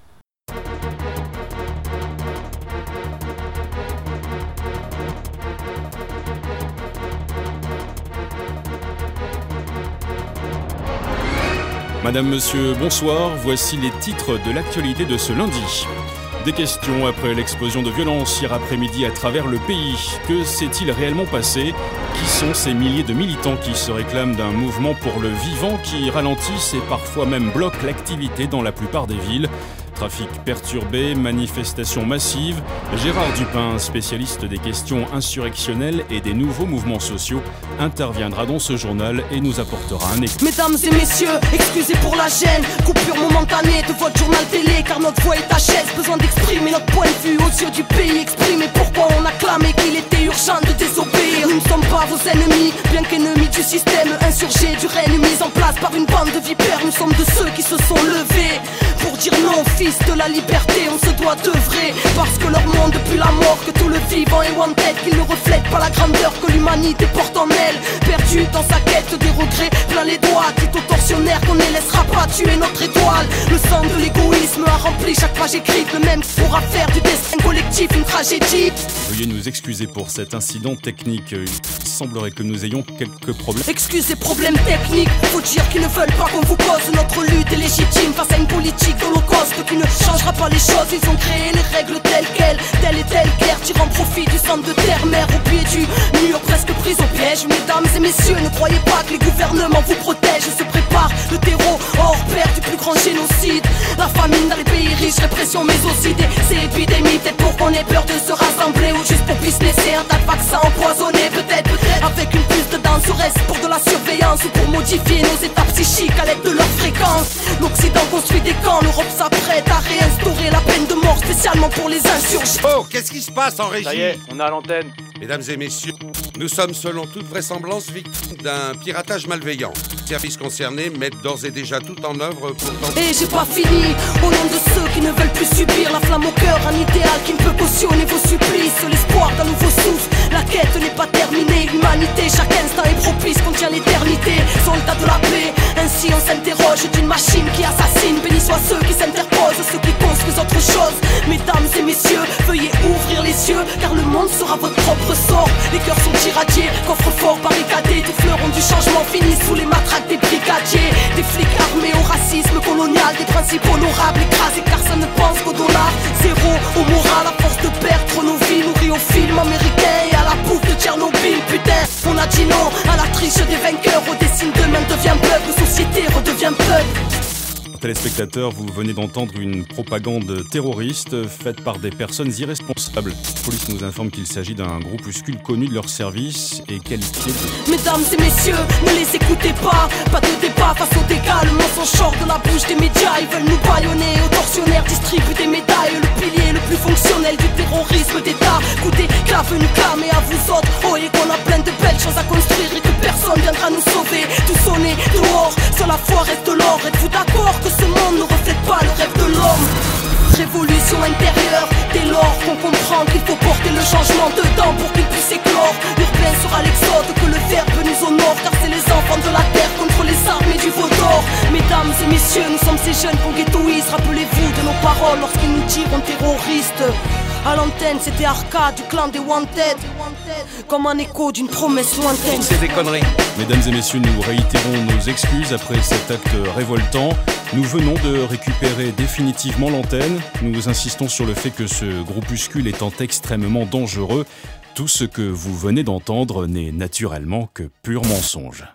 Madame, Monsieur, bonsoir, voici les titres de l'actualité de ce lundi. Des questions après l'explosion de violence hier après-midi à travers le pays. Que s'est-il réellement passé? Qui sont ces milliers de militants qui se réclament d'un mouvement pour le vivant qui ralentissent et parfois même bloquent l'activité dans la plupart des villes? Trafic perturbé, manifestations massives. Gérard Dupin, spécialiste des questions insurrectionnelles et des nouveaux mouvements sociaux, interviendra dans ce journal et nous apportera un écho.
Mesdames et messieurs, excusez pour la gêne. Coupure momentanée de votre journal télé, car notre voix est à chaise. Besoin d'exprimer notre point de vue aux yeux du pays. Exprimer pourquoi on a clamé qu'il était urgent de désobéir. Nous ne sommes pas vos ennemis, bien qu'ennemis du système insurgé, du règne mis en place par une bande de vipères. Nous sommes de ceux qui se sont levés pour dire non, fils de la liberté. On se doit d'œuvrer, parce que leur monde depuis la mort, que tout le vivant est wanted, qu'il ne reflète pas la grandeur que l'humanité porte en elle. Perdu dans sa quête des regrets, plein les doigts, dit aux tortionnaires qu'on ne laissera pas tuer notre étoile. Le sang de l'égoïsme a rempli chaque page écrite, le même qui pourra faire du destin collectif une tragédie.
Veuillez nous excuser pour cet incident technique. Il semblerait que nous ayons quelques problèmes.
Excusez, problèmes techniques, faut dire qu'ils ne veulent pas qu'on vous cause. Notre lutte est légitime face à une politique d'holocauste qui ne changera pas les choses. Ils ont créé les règles telles quelles, telle et telle guerre, tirant profit du sang de terre-mère au pied du mur, presque pris au piège. Mesdames et messieurs, ne croyez pas que les gouvernements vous protègent. Se prépare le terreau hors pair du plus grand génocide. La famine dans les pays riches, répression mais aussi des ces épidémies. Peut-être pour qu'on ait peur de se rassembler ou juste pour businesser un tas de vaccins empoisonnés. Peut-être, peut-être avec une puce dedans, serait-ce pour de la surveillance ou pour modifier nos états psychiques à l'aide de leur fréquence. L'Occident construit des camps, l'Europe s'apprête à réinstaurer la peine de mort spécialement pour les insurgés.
Oh, qu'est-ce qui se passe en régie?
Ça y est, on a l'antenne.
Mesdames et messieurs, nous sommes selon toute vraisemblance victimes d'un piratage malveillant. Les services concernés mettent d'ores et déjà tout en œuvre pour tenter...
Et j'ai pas fini, au nom de ceux qui ne veulent plus subir la flamme au cœur, un idéal qui ne peut cautionner vos supplices. L'espoir d'un nouveau souffle, la quête n'est pas terminée. L'humanité, chaque instant est propice, contient l'éternité. Soldats de la paix, ainsi on s'interroge d'une machine qui assassine. Bénis soient ceux qui s'interposent, ceux qui construisent autre chose. Mesdames et messieurs, veuillez ouvrir les yeux, car le monde sera votre propre sort. Les cœurs sont irradiés, coffres forts barricadés. Tous fleurons du changement finissent sous les matraques des brigadiers. Des flics armés au racisme colonial, des principes honorables écrasés car ça ne pense qu'au dollar. Zéro au moral, à force de perdre nos vies, nourris au film américain et à la bouffe de Tchernobyl. Putain, on a dit non à la triche des vainqueurs. Au dessin demain devient bug, la société redevient pug.
Téléspectateurs, vous venez d'entendre une propagande terroriste faite par des personnes irresponsables. La police nous informe qu'il s'agit d'un groupuscule connu de leur service et qualifié de...
Mesdames et messieurs, ne les écoutez pas. Pas de débat face aux dégâts. Le mensonge sort de la bouche des médias. Ils veulent nous bâillonner. Aux tortionnaires distribuent des médailles. Le pilier le plus fonctionnel du terrorisme d'État. Coûtez clave nous clamer à vous autres. Oh, et qu'on a plein de belles choses à construire et que personne viendra nous sauver. Tout sonner dehors, seule la foi reste de l'or. Êtes-vous d'accord que ce monde ne reflète pas le rêve de l'homme? Révolution intérieure, dès lors qu'on comprend qu'il faut porter le changement dedans pour qu'il puisse éclore. Urbain sera l'exode, que le verbe nous honore, car c'est les enfants de la terre contre les armées du veau d'or. Mesdames et messieurs, nous sommes ces jeunes qu'on ghettoise. Rappelez-vous de nos paroles lorsqu'ils nous diront terroristes. À l'antenne, c'était Arca du clan des Wanted, comme un écho d'une promesse lointaine.
C'est des conneries.
Mesdames et messieurs, nous réitérons nos excuses après cet acte révoltant. Nous venons de récupérer définitivement l'antenne. Nous insistons sur le fait que ce groupuscule étant extrêmement dangereux, tout ce que vous venez d'entendre n'est naturellement que pur mensonge.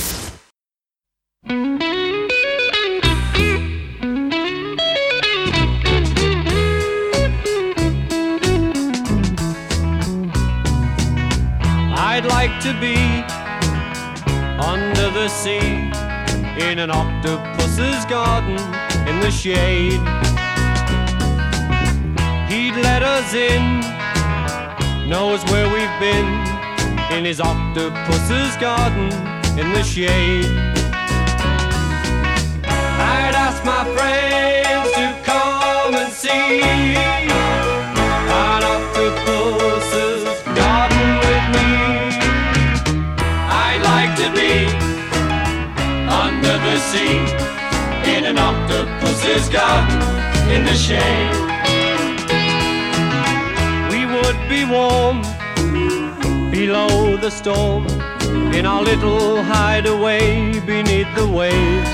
I'd like to be under the sea in an octopus's garden in the shade. He'd let us in knows where we've been, in his octopus's garden in the shade. I'd ask my friends to come and see an octopus's garden with me. I'd like to be under the sea, in an octopus's garden in the shade. We would be warm below the storm, in our little hideaway beneath the waves,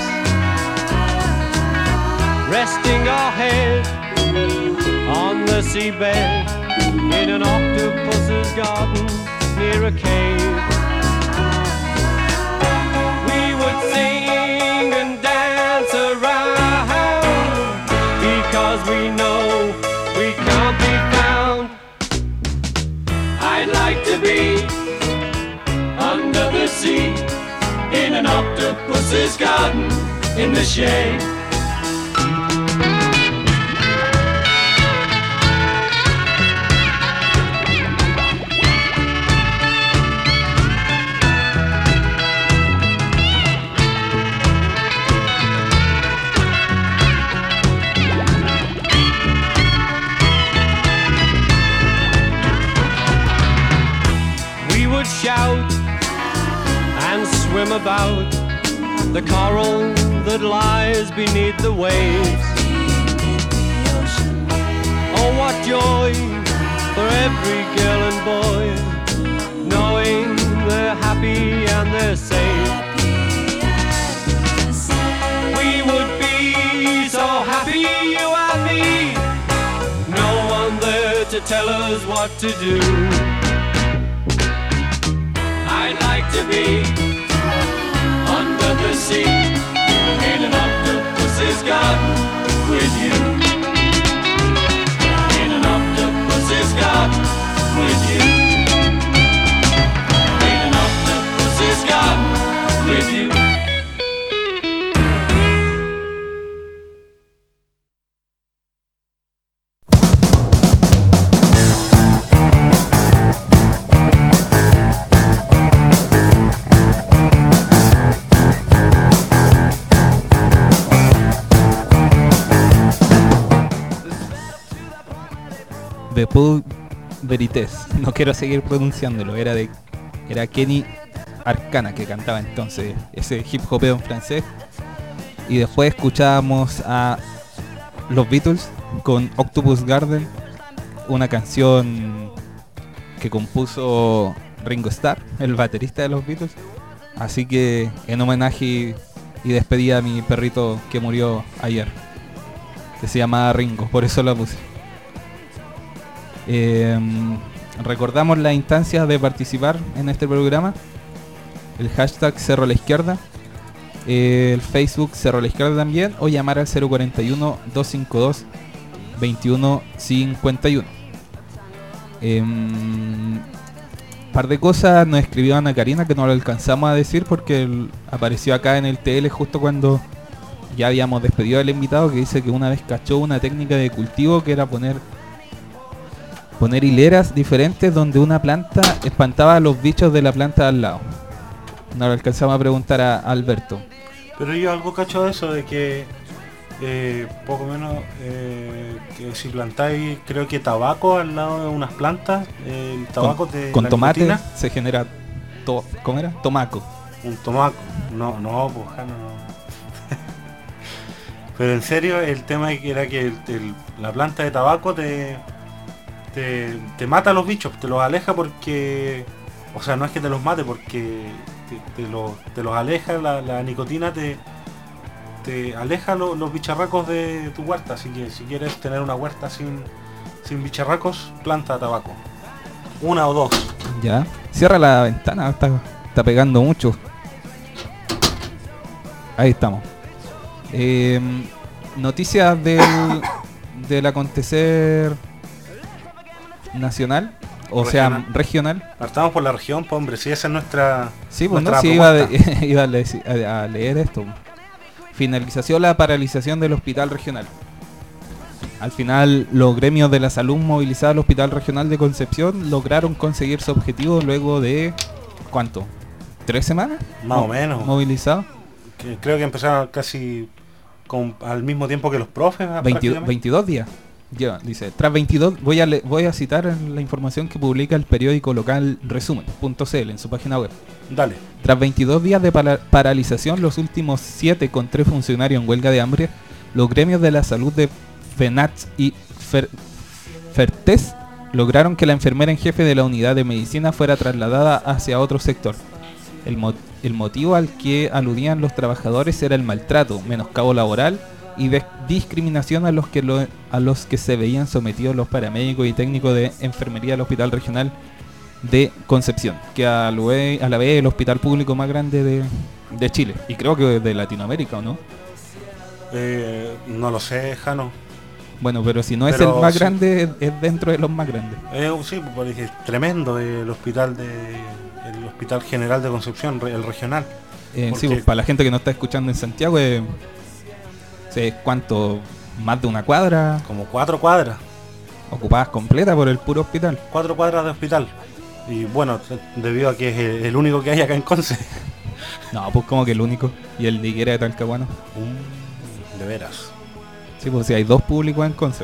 resting our head on the seabed, in an octopus's garden near a cave. We would sing and dance around, because we know we can't be found. I'd like to be under the sea, in an octopus's garden in the shade. Shout and swim about the coral that lies beneath the waves. Oh, what joy for every girl and boy, knowing they're happy and they're safe. We would be so happy, you and me, no one there to tell us what to do. I'd like to be under the sea, in an octopus's garden with you. In an octopus's garden with you. In an octopus's garden with you.
De Paul Verités, no quiero seguir pronunciándolo, era de era Kenny Arcana que cantaba entonces ese hip hopeo en francés. Y después escuchábamos a los Beatles con Octopus Garden, una canción que compuso Ringo Starr, el baterista de los Beatles. Así que en homenaje y, y despedida a mi perrito que murió ayer, que se llamaba Ringo, por eso la puse. Eh, recordamos las instancias de participar en este programa: el hashtag Cerro a la Izquierda, eh, el Facebook Cerro a la Izquierda también, o llamar al cero cuarenta y uno, doscientos cincuenta y dos, veintiuno cincuenta y uno. Eh, un par de cosas nos escribió Ana Karina que no lo alcanzamos a decir porque el, apareció acá en el T L justo cuando ya habíamos despedido al invitado, que dice que una vez cachó una técnica de cultivo que era poner poner hileras diferentes donde una planta espantaba a los bichos de la planta de al lado. No lo alcanzamos a preguntar a Alberto.
Pero yo algo cacho de eso, de que eh, poco menos eh, que si plantáis, creo que tabaco al lado de unas plantas, eh, el tabaco
con,
de
con
la
tomate
nicotina,
se genera to, ¿cómo era? Tomaco.
Un tomaco. No, no, pues no, no. Pero en serio, el tema era que el, el, la planta de tabaco te Te, te mata a los bichos, te los aleja porque, o sea, no es que te los mate, porque te, te, los, te los aleja, la, la nicotina te, te aleja lo, los bicharracos de tu huerta. Así que si quieres tener una huerta sin, sin bicharracos, planta tabaco, una o dos.
Ya, cierra la ventana, está, está pegando mucho. Ahí estamos. Eh, noticias del, del acontecer nacional, o regional. sea, regional.
Partamos por la región, pues hombre, si esa es nuestra.
Sí, pues no, si iba, de, iba a, le- a leer esto. Finalización la paralización del hospital regional. Al final, los gremios de la salud movilizados al Hospital Regional de Concepción lograron conseguir su objetivo luego de... ¿cuánto? ¿Tres semanas?
Más o menos.
Movilizados.
Que creo que empezaron casi con, al mismo tiempo que los profes.
veintidós, veintidós días. Ya, dice, tras veintidós, voy a, le, voy a citar la información que publica el periódico local resumen punto c l en su página web.
Dale.
Tras veintidós días de para, paralización, los últimos siete con tres funcionarios en huelga de hambre, los gremios de la salud de FENATS y Fer, FERTES lograron que la enfermera en jefe de la unidad de medicina fuera trasladada hacia otro sector. El, mo el motivo al que aludían los trabajadores era el maltrato, menoscabo laboral y de discriminación a los que lo, a los que se veían sometidos los paramédicos y técnicos de enfermería del Hospital Regional de Concepción, que a, lo, a la vez es el hospital público más grande de, de Chile y creo que de Latinoamérica, ¿o no?
Eh, no lo sé, Jano.
Bueno, pero si no pero es el más sí. grande, es, es dentro de los más grandes.
Eh, sí, porque es tremendo eh, el hospital de el Hospital General de Concepción, el regional.
Eh, sí, pues, para la gente que no está escuchando en Santiago, eh, ¿cuánto? Más de una cuadra.
Como cuatro cuadras.
Ocupadas completas por el puro hospital.
Cuatro cuadras de hospital. Y bueno, debido a que es el, el único que hay acá en Conce.
No, pues como que el único. Y el de Higuera de Talcahuano.
Um, de veras.
Sí, pues si hay dos públicos en Conce.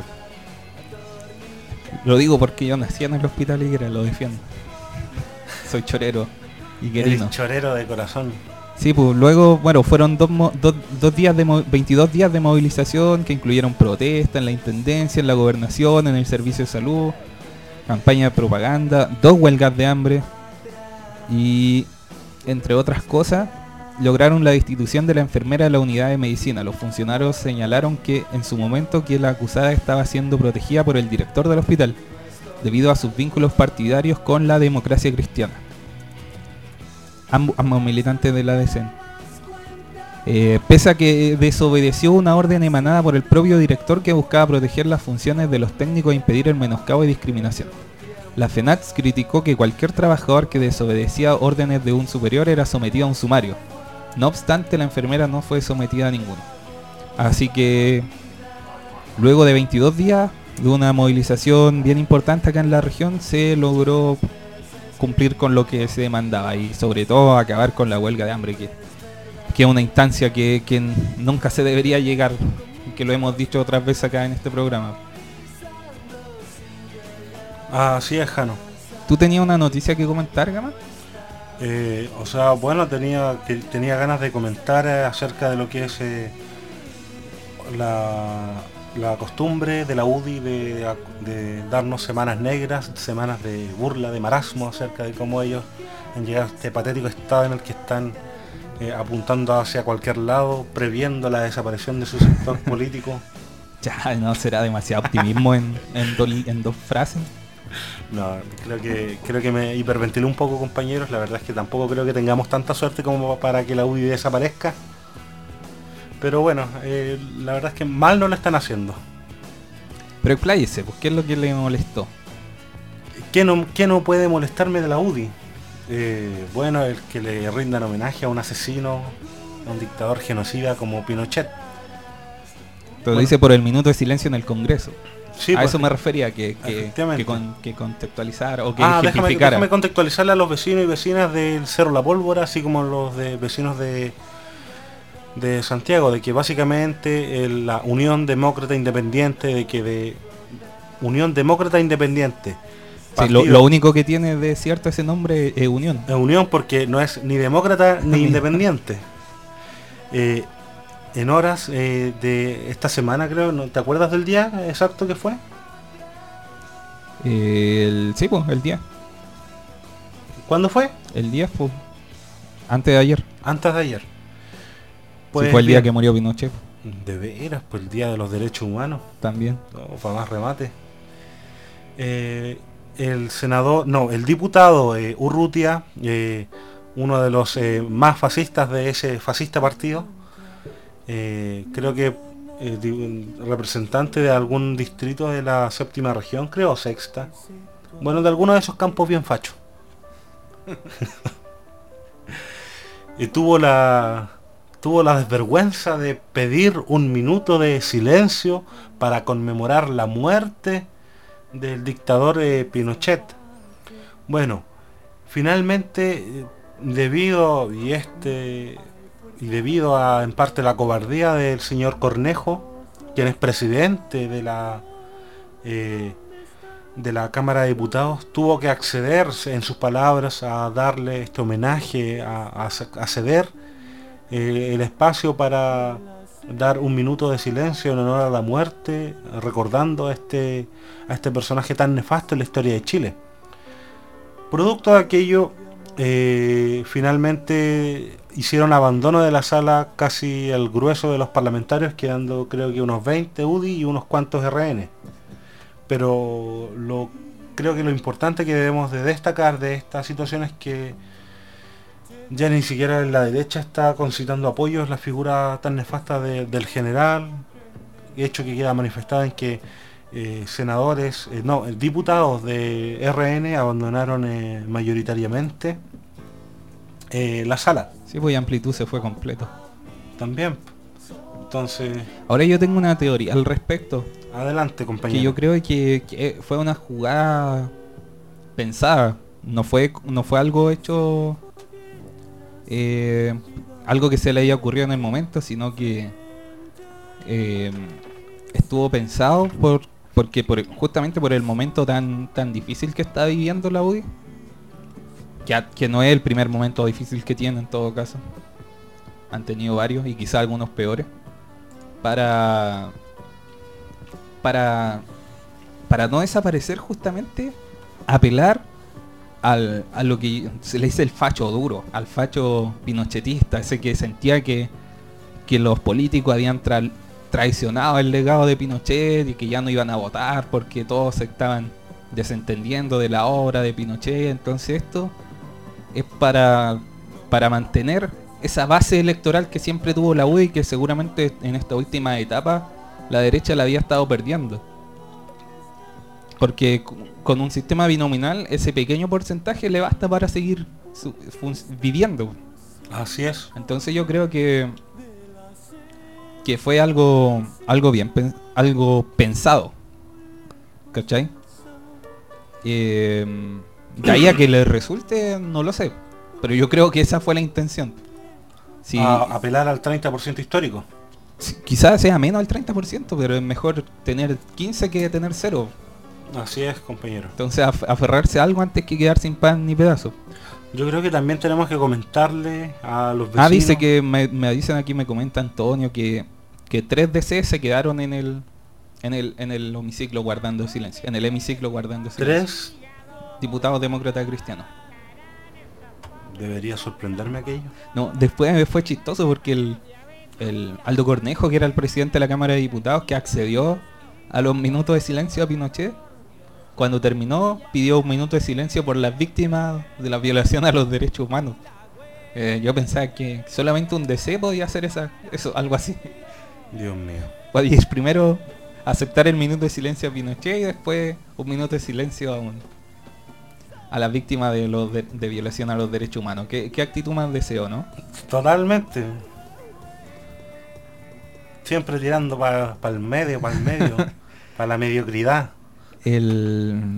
Lo digo porque yo nací en el hospital Higuera, lo defiendo. Soy chorero higuerino.
El chorero de corazón.
Sí, pues luego, bueno, fueron dos, dos, dos días de veintidós días de movilización que incluyeron protestas en la intendencia, en la gobernación, en el servicio de salud, campaña de propaganda, dos huelgas de hambre y, entre otras cosas, lograron la destitución de la enfermera de la unidad de medicina. Los funcionarios señalaron que en su momento que la acusada estaba siendo protegida por el director del hospital debido a sus vínculos partidarios con la democracia cristiana. Ambos, ambos militantes de la A D C. Eh, pese a que desobedeció una orden emanada por el propio director que buscaba proteger las funciones de los técnicos e impedir el menoscabo y discriminación. La FENATS criticó que cualquier trabajador que desobedecía órdenes de un superior era sometido a un sumario. No obstante, la enfermera no fue sometida a ninguno. Así que, luego de veintidós días de una movilización bien importante acá en la región, se logró cumplir con lo que se demandaba y sobre todo acabar con la huelga de hambre, que, que es una instancia que, que nunca se debería llegar, que lo hemos dicho otras veces acá en este programa.
Así es, Jano.
¿Tú tenías una noticia que comentar, Gama?
Eh, o sea, bueno, tenía que tenía ganas de comentar eh, acerca de lo que es eh, la, la costumbre de la U D I de, de darnos semanas negras, semanas de burla, de marasmo, acerca de cómo ellos han llegado a este patético estado en el que están eh, apuntando hacia cualquier lado, previendo la desaparición de su sector político.
Ya, no será demasiado optimismo en, en, do, en dos frases.
No, creo que creo que me hiperventilé un poco, compañeros. La verdad es que tampoco creo que tengamos tanta suerte como para que la U D I desaparezca. Pero bueno, eh, la verdad es que mal no lo están haciendo.
Pero expláyese, pues, ¿qué es lo que le molestó?
¿Qué no, qué no puede molestarme de la U D I? Eh, bueno, el que le rindan homenaje a un asesino, a un dictador genocida como Pinochet.
Pero
bueno,
lo dice por el minuto de silencio en el Congreso.
Sí,
a
pues,
eso me refería, que, que, que, con, que contextualizara o que
ah, déjame,
ejemplificara.
déjame contextualizarle a los vecinos y vecinas del Cerro La Pólvora, así como los de vecinos de, de Santiago, de que básicamente el, la Unión Demócrata Independiente, de que de Unión Demócrata Independiente.
Sí, lo, lo único que tiene de cierto ese nombre es Unión.
Es Unión porque no es ni demócrata ni independiente. Eh, En horas eh, de esta semana, creo, ¿no? ¿Te acuerdas del día exacto que fue?
El, sí, pues, el día.
¿Cuándo fue?
El día fue antes de ayer.
Antes de ayer.
Pues sí, fue el día que murió Pinochet.
De veras, pues el día de los derechos humanos.
También.
No, para más remate. Eh, el senador, no, el diputado eh, Urrutia, eh, uno de los eh, más fascistas de ese fascista partido. Eh, creo que eh, representante de algún distrito de la séptima región, creo, o sexta. Bueno, de alguno de esos campos bien fachos. Y tuvo la tuvo la desvergüenza de pedir un minuto de silencio para conmemorar la muerte del dictador eh, Pinochet. Bueno, finalmente, debido y este y debido a en parte la cobardía del señor Cornejo, quien es presidente de la eh, de la Cámara de Diputados, tuvo que acceder, en sus palabras, a darle este homenaje, a, a, a ceder eh, el espacio para dar un minuto de silencio en honor a la muerte, recordando a este, a este personaje tan nefasto en la historia de Chile. Producto de aquello, eh, finalmente hicieron abandono de la sala casi el grueso de los parlamentarios, quedando creo que unos veinte U D I y unos cuantos R N. Pero lo, creo que lo importante que debemos de destacar de esta situación es que ya ni siquiera en la derecha está concitando apoyos la figura tan nefasta de, del general, hecho que queda manifestado en que eh, senadores, eh, no, diputados de R N abandonaron eh, mayoritariamente eh, la sala.
Sí, pues Amplitud se fue completo.
También. Entonces...
Ahora yo tengo una teoría al respecto.
Adelante, compañero.
Que yo creo que, que fue una jugada pensada. No fue, no fue algo hecho... Eh, algo que se le haya ocurrido en el momento, sino que eh, estuvo pensado por porque por, justamente por el momento tan tan difícil que está viviendo la U D I, que, a, que no es el primer momento difícil que tiene en todo caso, han tenido varios y quizá algunos peores, para para para no desaparecer, justamente apelar Al, a lo que se le dice el facho duro, al facho pinochetista, ese que sentía que, que los políticos habían tra traicionado el legado de Pinochet y que ya no iban a votar porque todos se estaban desentendiendo de la obra de Pinochet. Entonces esto es para, para mantener esa base electoral que siempre tuvo la U D I, que seguramente en esta última etapa la derecha la había estado perdiendo. Porque con un sistema binominal ese pequeño porcentaje le basta para seguir su, viviendo.
Así es.
Entonces yo creo que que fue algo algo bien algo pensado, ¿cachai? Eh, de ahí a que le resulte no lo sé, pero yo creo que esa fue la intención.
Si, a, apelar al treinta por ciento histórico.
Si, quizás sea menos del treinta por ciento, pero es mejor tener quince que tener cero.
Así es, compañero.
Entonces af aferrarse a algo antes que quedar sin pan ni pedazo.
Yo creo que también tenemos que comentarle a los vecinos.
Ah, dice que me, me dicen aquí, me comenta Antonio que, que tres D C se quedaron en el en el en el hemiciclo guardando silencio, en el hemiciclo guardando silencio.
Tres
diputados demócratas cristianos.
Debería sorprenderme aquello.
No, después fue chistoso porque el, el Aldo Cornejo, que era el presidente de la Cámara de Diputados, que accedió a los minutos de silencio a Pinochet, cuando terminó pidió un minuto de silencio por las víctimas de la violación a los derechos humanos. Eh, yo pensaba que solamente un D C podía hacer esa, eso, algo así.
Dios mío.
Y es primero aceptar el minuto de silencio a Pinochet y después un minuto de silencio a, un, a las víctimas de, los de, de violación a los derechos humanos. ¿Qué, qué actitud más deseo, no?
Totalmente. Siempre tirando para pa el medio, para el medio, para la mediocridad.
El...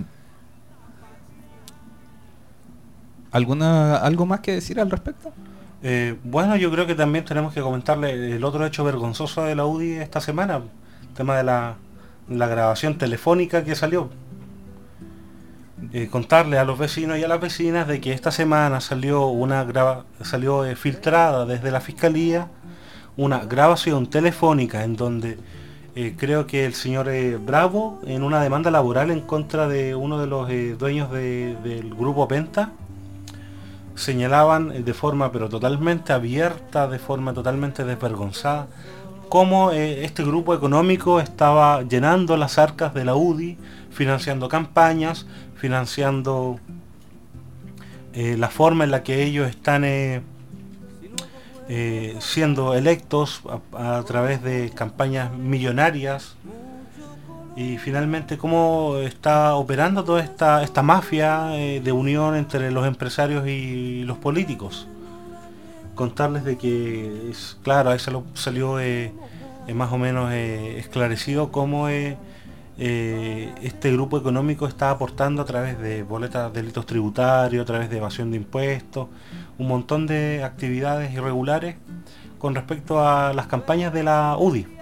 ¿Alguna, ¿Algo más que decir al respecto?
Eh, bueno, yo creo que también tenemos que comentarle el otro hecho vergonzoso de la U D I esta semana, el tema de la, la grabación telefónica que salió. Eh, contarle a los vecinos y a las vecinas de que esta semana salió una graba, salió eh, filtrada desde la fiscalía una grabación telefónica en donde Eh, creo que el señor eh, Bravo, en una demanda laboral en contra de uno de los eh, dueños de, del grupo Penta, señalaban eh, de forma pero totalmente abierta, de forma totalmente desvergonzada, cómo eh, este grupo económico estaba llenando las arcas de la U D I, financiando campañas, financiando eh, la forma en la que ellos están eh, Eh, siendo electos a, a través de campañas millonarias, y finalmente cómo está operando toda esta, esta mafia eh, de unión entre los empresarios y los políticos. contarles de que, es, claro, ahí salió, salió eh, eh, más o menos eh, esclarecido cómo eh, eh, este grupo económico está aportando a través de boletas de delitos tributarios, a través de evasión de impuestos, un montón de actividades irregulares con respecto a las campañas de la U D I.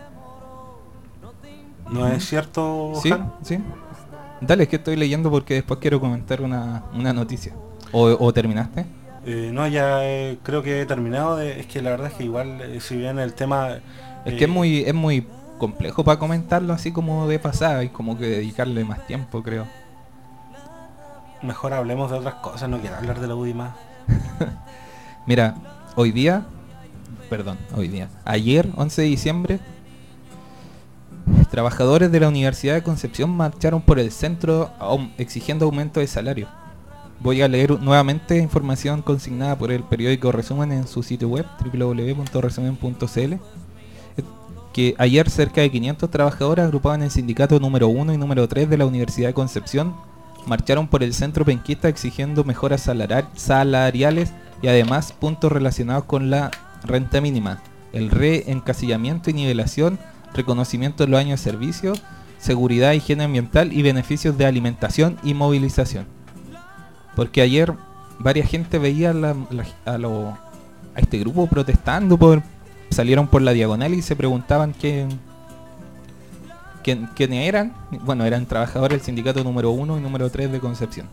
¿No es cierto,
Sí,
Jano?
sí. Dale, es que estoy leyendo porque después quiero comentar una, una noticia. ¿O, o terminaste?
Eh, no, ya eh, creo que he terminado. De, es que la verdad es que igual, eh, si bien el tema...
Es
eh,
que es muy, es muy complejo para comentarlo así como de pasada y como que dedicarle más tiempo, creo.
Mejor hablemos de otras cosas, no quiero hablar de la U D I más.
Mira, hoy día, perdón, hoy día, ayer, once de diciembre, trabajadores de la Universidad de Concepción marcharon por el centro aum- exigiendo aumento de salario. Voy a leer nuevamente información consignada por el periódico Resumen en su sitio web doble u doble u doble u punto resumen punto c l, que ayer cerca de quinientos trabajadores agrupados en el sindicato número uno y número tres de la Universidad de Concepción marcharon por el centro penquista exigiendo mejoras salari- salariales y además puntos relacionados con la renta mínima, el reencasillamiento y nivelación, reconocimiento de los años de servicio, seguridad, higiene ambiental y beneficios de alimentación y movilización. Porque ayer varias gente veía la, la, a, lo, a este grupo protestando, por, salieron por la diagonal y se preguntaban quién, quién, quiénes eran. Bueno, eran trabajadores del sindicato número uno y número tres de Concepción.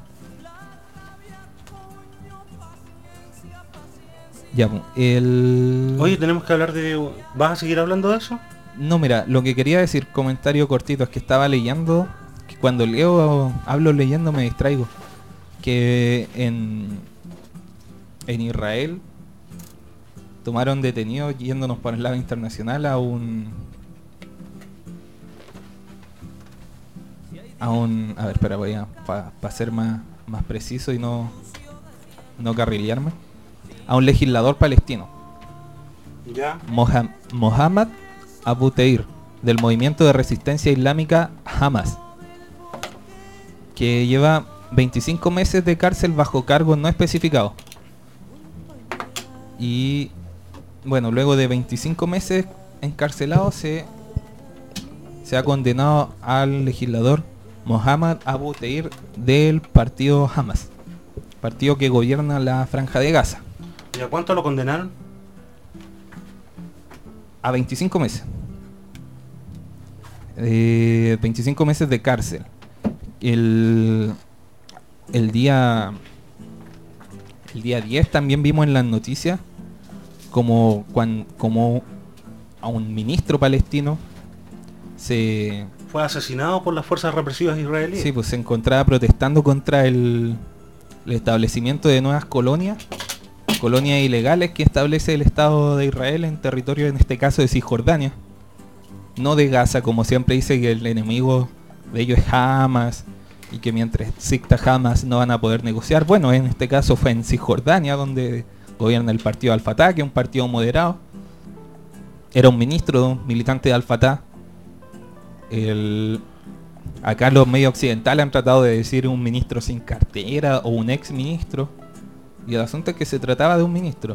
Ya, el...
Oye, tenemos que hablar de... ¿Vas a seguir hablando de eso?
No, mira, lo que quería decir, comentario cortito, es que estaba leyendo, que cuando leo, hablo leyendo me distraigo, que en, en Israel tomaron detenidos, yéndonos por el lado internacional, a un... A un... A ver, espera, voy a... Para pa ser más, más preciso y no, no carrilearme. A un legislador palestino.
Ya.
Moha- Mohammad Abu Teir, del movimiento de resistencia islámica Hamas, que lleva veinticinco meses de cárcel bajo cargos no especificados. Y bueno, luego de veinticinco meses encarcelado se, se ha condenado al legislador Mohammad Abu Teir del partido Hamas, partido que gobierna la Franja de Gaza.
¿Y a cuánto lo condenaron?
A veinticinco meses. Eh, veinticinco meses de cárcel. El, el día el día diez también vimos en las noticias como, cuan, como a un ministro palestino se...
Fue asesinado por las fuerzas represivas israelíes.
Sí, pues se encontraba protestando contra el, el establecimiento de nuevas colonias, colonias ilegales que establece el Estado de Israel en territorio, en este caso de Cisjordania, no de Gaza, como siempre dice que el enemigo de ellos es Hamas y que mientras exista Hamas no van a poder negociar. Bueno, en este caso fue en Cisjordania, donde gobierna el partido Al-Fatah, que es un partido moderado. Era un ministro, militante de Al-Fatah. El... Acá los medios occidentales han tratado de decir un ministro sin cartera o un ex ministro, y el asunto es que se trataba de un ministro.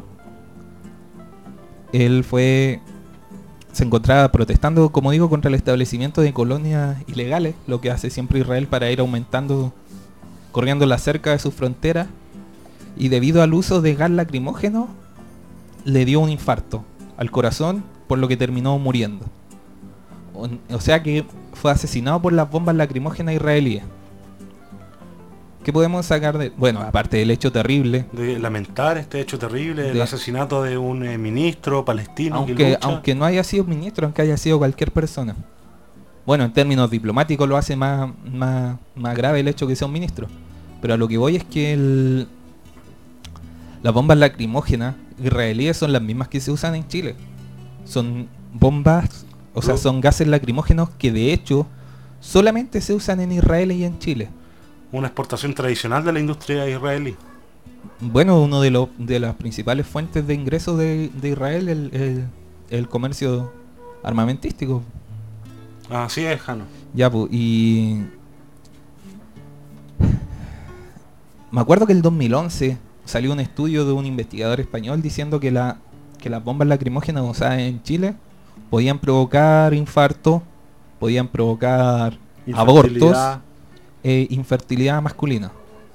Él fue... se encontraba protestando, como digo, contra el establecimiento de colonias ilegales, lo que hace siempre Israel para ir aumentando, corriendo la cerca de sus fronteras, y debido al uso de gas lacrimógeno le dio un infarto al corazón, por lo que terminó muriendo. O, o sea que fue asesinado por las bombas lacrimógenas israelíes. ¿Qué podemos sacar de...? Bueno, aparte del hecho terrible,
De lamentar este hecho terrible,
De-
el asesinato de un eh, ministro palestino que
aunque,
lucha.
aunque no haya sido ministro, aunque haya sido cualquier persona. Bueno, en términos diplomáticos lo hace más, más, más grave el hecho que sea un ministro. Pero a lo que voy es que el, las bombas lacrimógenas israelíes son las mismas que se usan en Chile. Son bombas, o sea,
Bro.
son gases lacrimógenos que de hecho solamente se usan en Israel y en Chile.
Una exportación tradicional de la industria israelí.
Bueno, uno de, los de las principales fuentes de ingresos de, de Israel es el, el, el comercio armamentístico.
Así es, Jano.
Ya, pues, y... Me acuerdo que el dos mil once salió un estudio de un investigador español diciendo que, la, que las bombas lacrimógenas usadas en Chile podían provocar infarto, podían provocar abortos, e infertilidad masculina.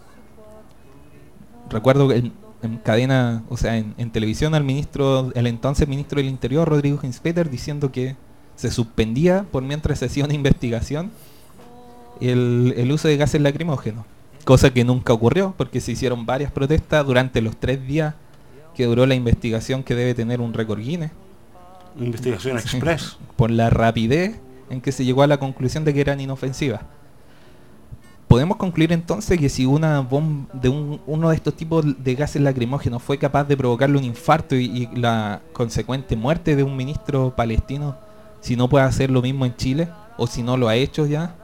Recuerdo que en, en cadena, o sea, en, en televisión al ministro, el entonces ministro del Interior, Rodrigo Hinspeter, diciendo que se suspendía por mientras se hacía una investigación el, el uso de gases lacrimógenos, cosa que nunca ocurrió porque se hicieron varias protestas durante los tres días que duró la investigación, que debe tener un récord Guinness.
Investigación express.
Por la rapidez en que se llegó a la conclusión de que eran inofensivas. Podemos concluir entonces que si una bomba de un, uno de estos tipos de gases lacrimógenos fue capaz de provocarle un infarto y, y la consecuente muerte de un ministro palestino, si no puede hacer lo mismo en Chile, o si no lo ha hecho ya.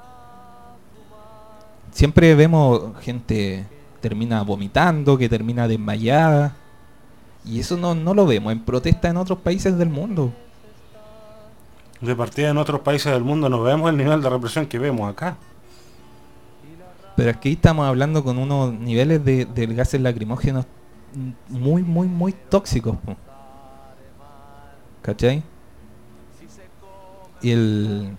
Siempre vemos gente termina vomitando, que termina desmayada, y eso no, no lo vemos en protesta en otros países del mundo.
De partida en otros países del mundo no vemos el nivel de represión que vemos acá.
Pero aquí estamos hablando con unos niveles de, de gases lacrimógenos muy, muy, muy tóxicos, po. ¿Cachai? Y el...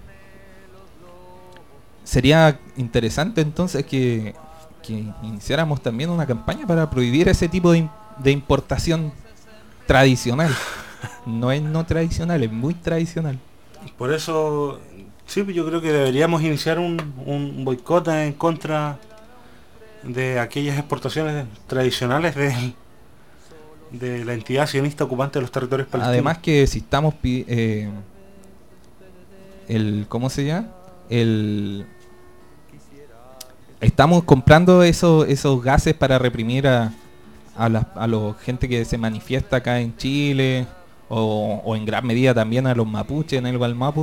Sería interesante entonces que, que iniciáramos también una campaña para prohibir ese tipo de, de importación tradicional. No es no tradicional, es muy tradicional.
Por eso... Sí, yo creo que deberíamos iniciar un, un boicot en contra de aquellas exportaciones tradicionales de, de la entidad sionista ocupante de los territorios palestinos.
Además que si estamos eh, el ¿cómo se llama? El estamos comprando esos esos gases para reprimir a a la a la gente que se manifiesta acá en Chile, o, o en gran medida también a los mapuches en el Gualmapu.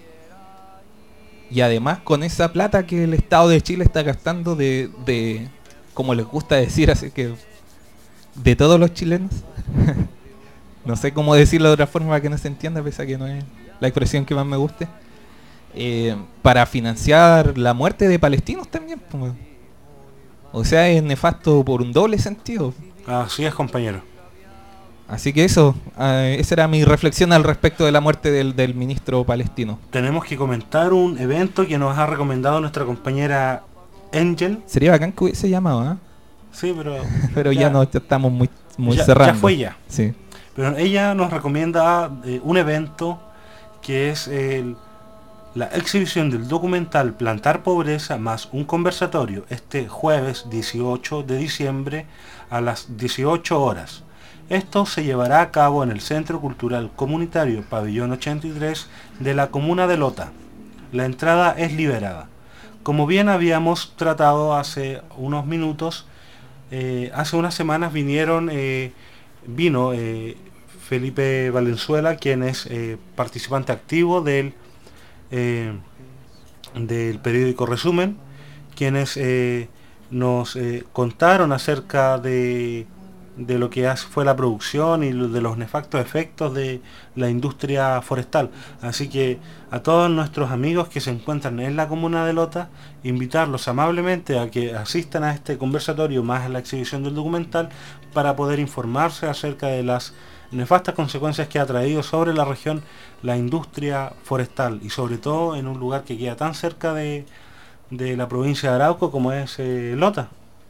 Y además con esa plata que el Estado de Chile está gastando de, de como les gusta decir, así que de todos los chilenos. No sé cómo decirlo de otra forma para que no se entienda, pese a que no es la expresión que más me guste. Eh, para financiar la muerte de palestinos también. Pues. O sea, es nefasto por un doble sentido.
Así es, compañero.
Así que eso, eh, esa era mi reflexión al respecto de la muerte del, del ministro palestino.
Tenemos que comentar un evento que nos ha recomendado nuestra compañera Angel.
Sería bacán que hubiese llamado, ¿eh?
Sí, pero...
pero ya, ya no, ya estamos muy, muy
ya,
cerrando.
Ya fue ya.
Sí.
Pero ella nos recomienda eh, un evento que es el, la exhibición del documental Plantar Pobreza más un conversatorio este jueves dieciocho de diciembre a las dieciocho horas. Esto se llevará a cabo en el Centro Cultural Comunitario Pabellón ochenta y tres de la comuna de Lota. La entrada es liberada. Como bien habíamos tratado hace unos minutos, eh, hace unas semanas vinieron, eh, vino eh, Felipe Valenzuela, quien es eh, participante activo del, eh, del periódico Resumen, quienes eh, nos eh, contaron acerca de... de lo que fue la producción y de los nefastos efectos de la industria forestal. Así que a todos nuestros amigos que se encuentran en la comuna de Lota, invitarlos amablemente a que asistan a este conversatorio más a la exhibición del documental para poder informarse acerca de las nefastas consecuencias que ha traído sobre la región la industria forestal, y sobre todo en un lugar que queda tan cerca de, de la provincia de Arauco como es eh, Lota.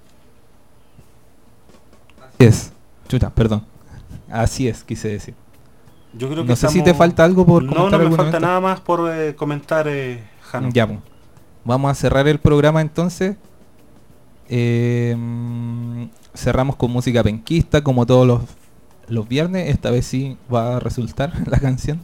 Es, chuta, perdón. Así es, quise decir.
Yo creo que
no sé
estamos...
si te falta algo por
no,
comentar.
No, no me falta
evento.
nada más por eh, comentar, eh, Jano.
Ya, pues. Vamos a cerrar el programa entonces. Eh, cerramos con música penquista, como todos los, los viernes. Esta vez sí va a resultar la canción.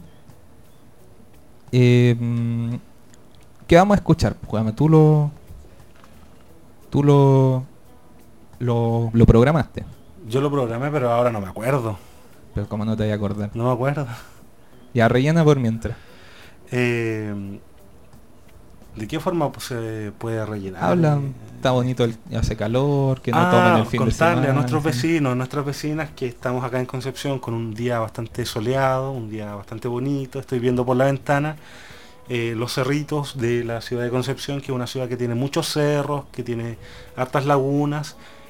Eh, ¿Qué vamos a escuchar? Pues, tú lo... Tú lo... Lo, lo programaste.
Yo lo programé, pero ahora no me acuerdo.
Pero ¿cómo no te voy a acordar?
No me acuerdo.
Ya, rellena por mientras.
Eh, ¿De qué forma se puede rellenar?
Habla,
eh,
está bonito, el, hace calor, que no
ah,
tomen el fin de semana.
contarle a nuestros vecinos, nuestras vecinas, que estamos acá en Concepción con un día bastante soleado, un día bastante bonito. Estoy viendo por la ventana eh, los cerritos de la ciudad de Concepción, que es una ciudad que tiene muchos cerros, que tiene hartas lagunas,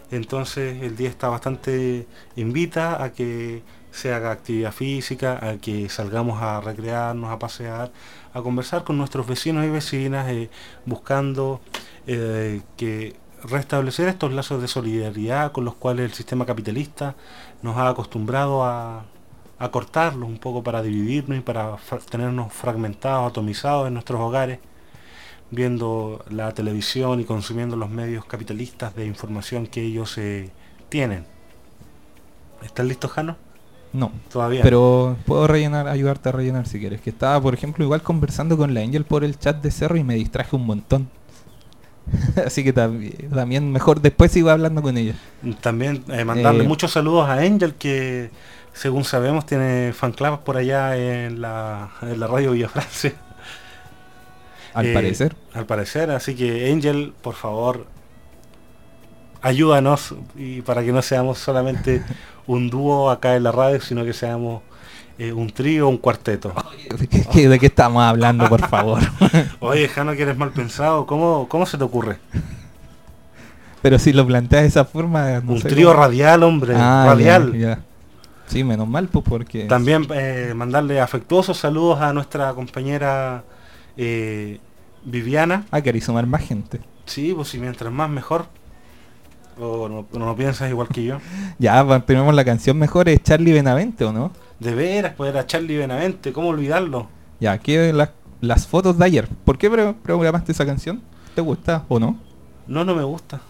Entonces el día está bastante, invita a que se haga actividad física, a que salgamos a recrearnos, a pasear, a conversar con nuestros vecinos y vecinas, eh, buscando eh, que restablecer estos lazos de solidaridad con los cuales el sistema capitalista nos ha acostumbrado a, a cortarlos un poco para dividirnos y para fra- tenernos fragmentados, atomizados en nuestros hogares, viendo la televisión y consumiendo los medios capitalistas de información que ellos eh, tienen. ¿Estás listo, Jano?
No,
Todavía.
pero puedo rellenar, ayudarte a rellenar si quieres. Que estaba, por ejemplo, igual conversando con la Angel por el chat de Cerro y me distraje un montón. Así que también, también mejor después sigo hablando con ella.
También eh, mandarle
Eh,
muchos saludos a Angel, que según sabemos tiene fan clubs por allá en la, en la radio Villa Francia.
Al
Eh,
parecer.
Al parecer, así que Angel, por favor, ayúdanos y para que no seamos solamente un dúo acá en la radio, sino que seamos eh, un trío o un cuarteto.
¿Qué- qué- ¿De qué estamos hablando, por favor?
Oye, Jano, que eres mal pensado, ¿cómo, cómo se te ocurre?
Pero si lo planteas de esa forma... no
un
sé
trío
cómo-
radial, hombre,
Ah,
radial.
ya, ya. Sí, menos mal, pues porque...
También eh, mandarle afectuosos saludos a nuestra compañera eh, Viviana.
Ah, queréis sumar más gente.
Sí, pues si mientras más mejor. O no, no piensas igual que yo.
Ya, pues, tenemos la canción mejor, es Charlie Benavente, ¿o no?
De veras, pues era Charlie Benavente, ¿cómo olvidarlo?
Ya, aquí la- las fotos de ayer. ¿Por qué pre- programaste esa canción? ¿Te gusta o no?
No, no me gusta.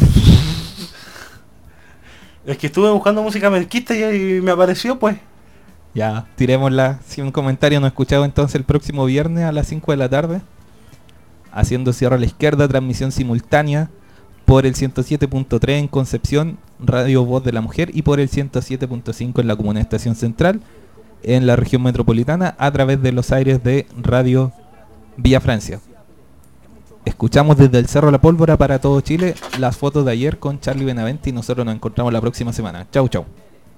Es que estuve buscando música menquista y, y me apareció, pues.
Ya, tirémosla. Si un comentario no escuchado entonces el próximo viernes a las cinco de la tarde. Haciendo cierre a la izquierda, transmisión simultánea por el ciento siete punto tres en Concepción, Radio Voz de la Mujer, y por el ciento siete punto cinco en la Comuna Estación Central, en la región metropolitana, a través de los aires de Radio Villa Francia. Escuchamos desde el Cerro La Pólvora para todo Chile las fotos de ayer con Charlie Benavente y nosotros nos encontramos la próxima semana. Chau, chau.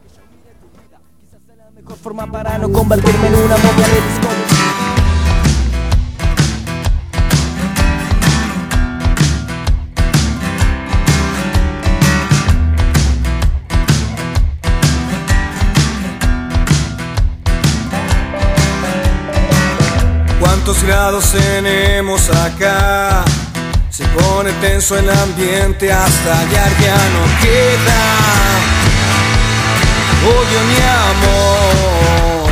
Mejor forma para no convertirme en una momia de disco.
¿Cuántos grados tenemos acá? Se pone tenso el ambiente hasta hallar ya no queda. Oye mi amor,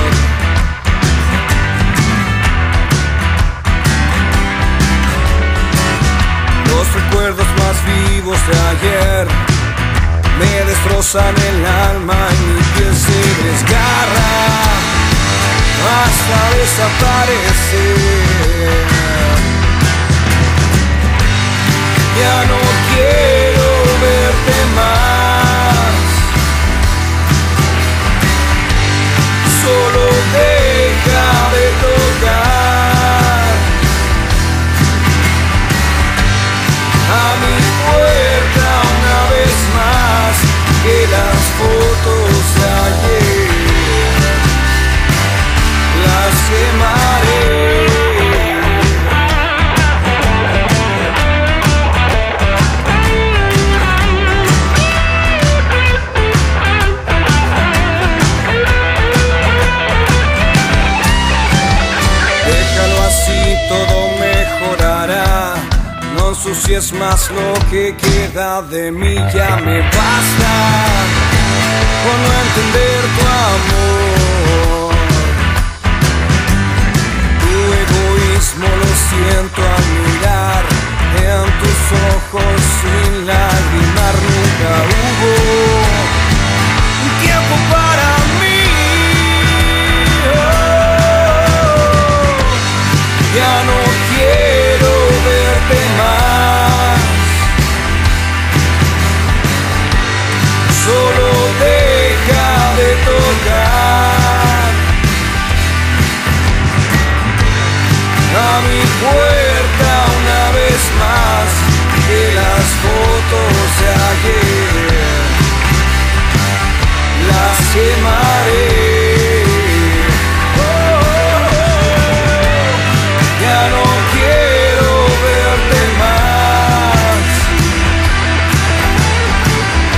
los recuerdos más vivos de ayer me destrozan el alma y mi piel se desgarra hasta desaparecer. Ya no quiero verte más, solo deja de tocar a mi puerta una vez más, que las fotos de ayer las quemaré. Déjalo así, todo mejorará. No ensucies más lo que queda de mí, ya me basta por no entender tu amor. Tu egoísmo lo siento al mirar en tus ojos sin lagrimar. Nunca hubo un tiempo para mí. Oh, ya no quiero verte más, solo deja de tocar a mi puerta una vez más, que las fotos de ayer las quemaré. Oh, oh, oh, ya no quiero verte más,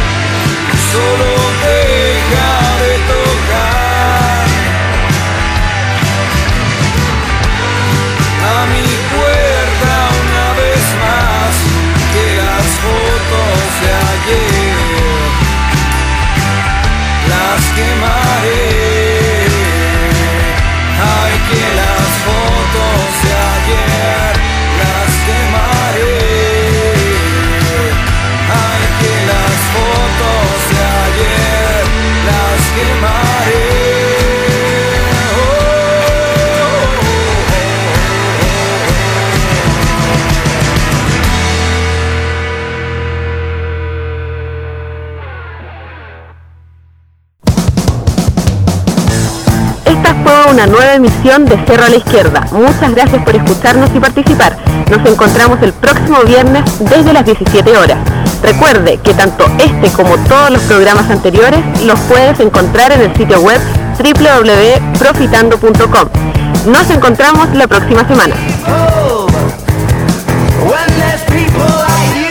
Esta fue una nueva emisión de Cerro a la Izquierda. Muchas gracias por escucharnos y participar. Nos encontramos el próximo viernes desde las diecisiete horas. Recuerde que tanto este como todos los programas anteriores los puedes encontrar en el sitio web doble u doble u doble u punto profitando punto com. Nos encontramos la próxima semana.
Oh, when there's people like you.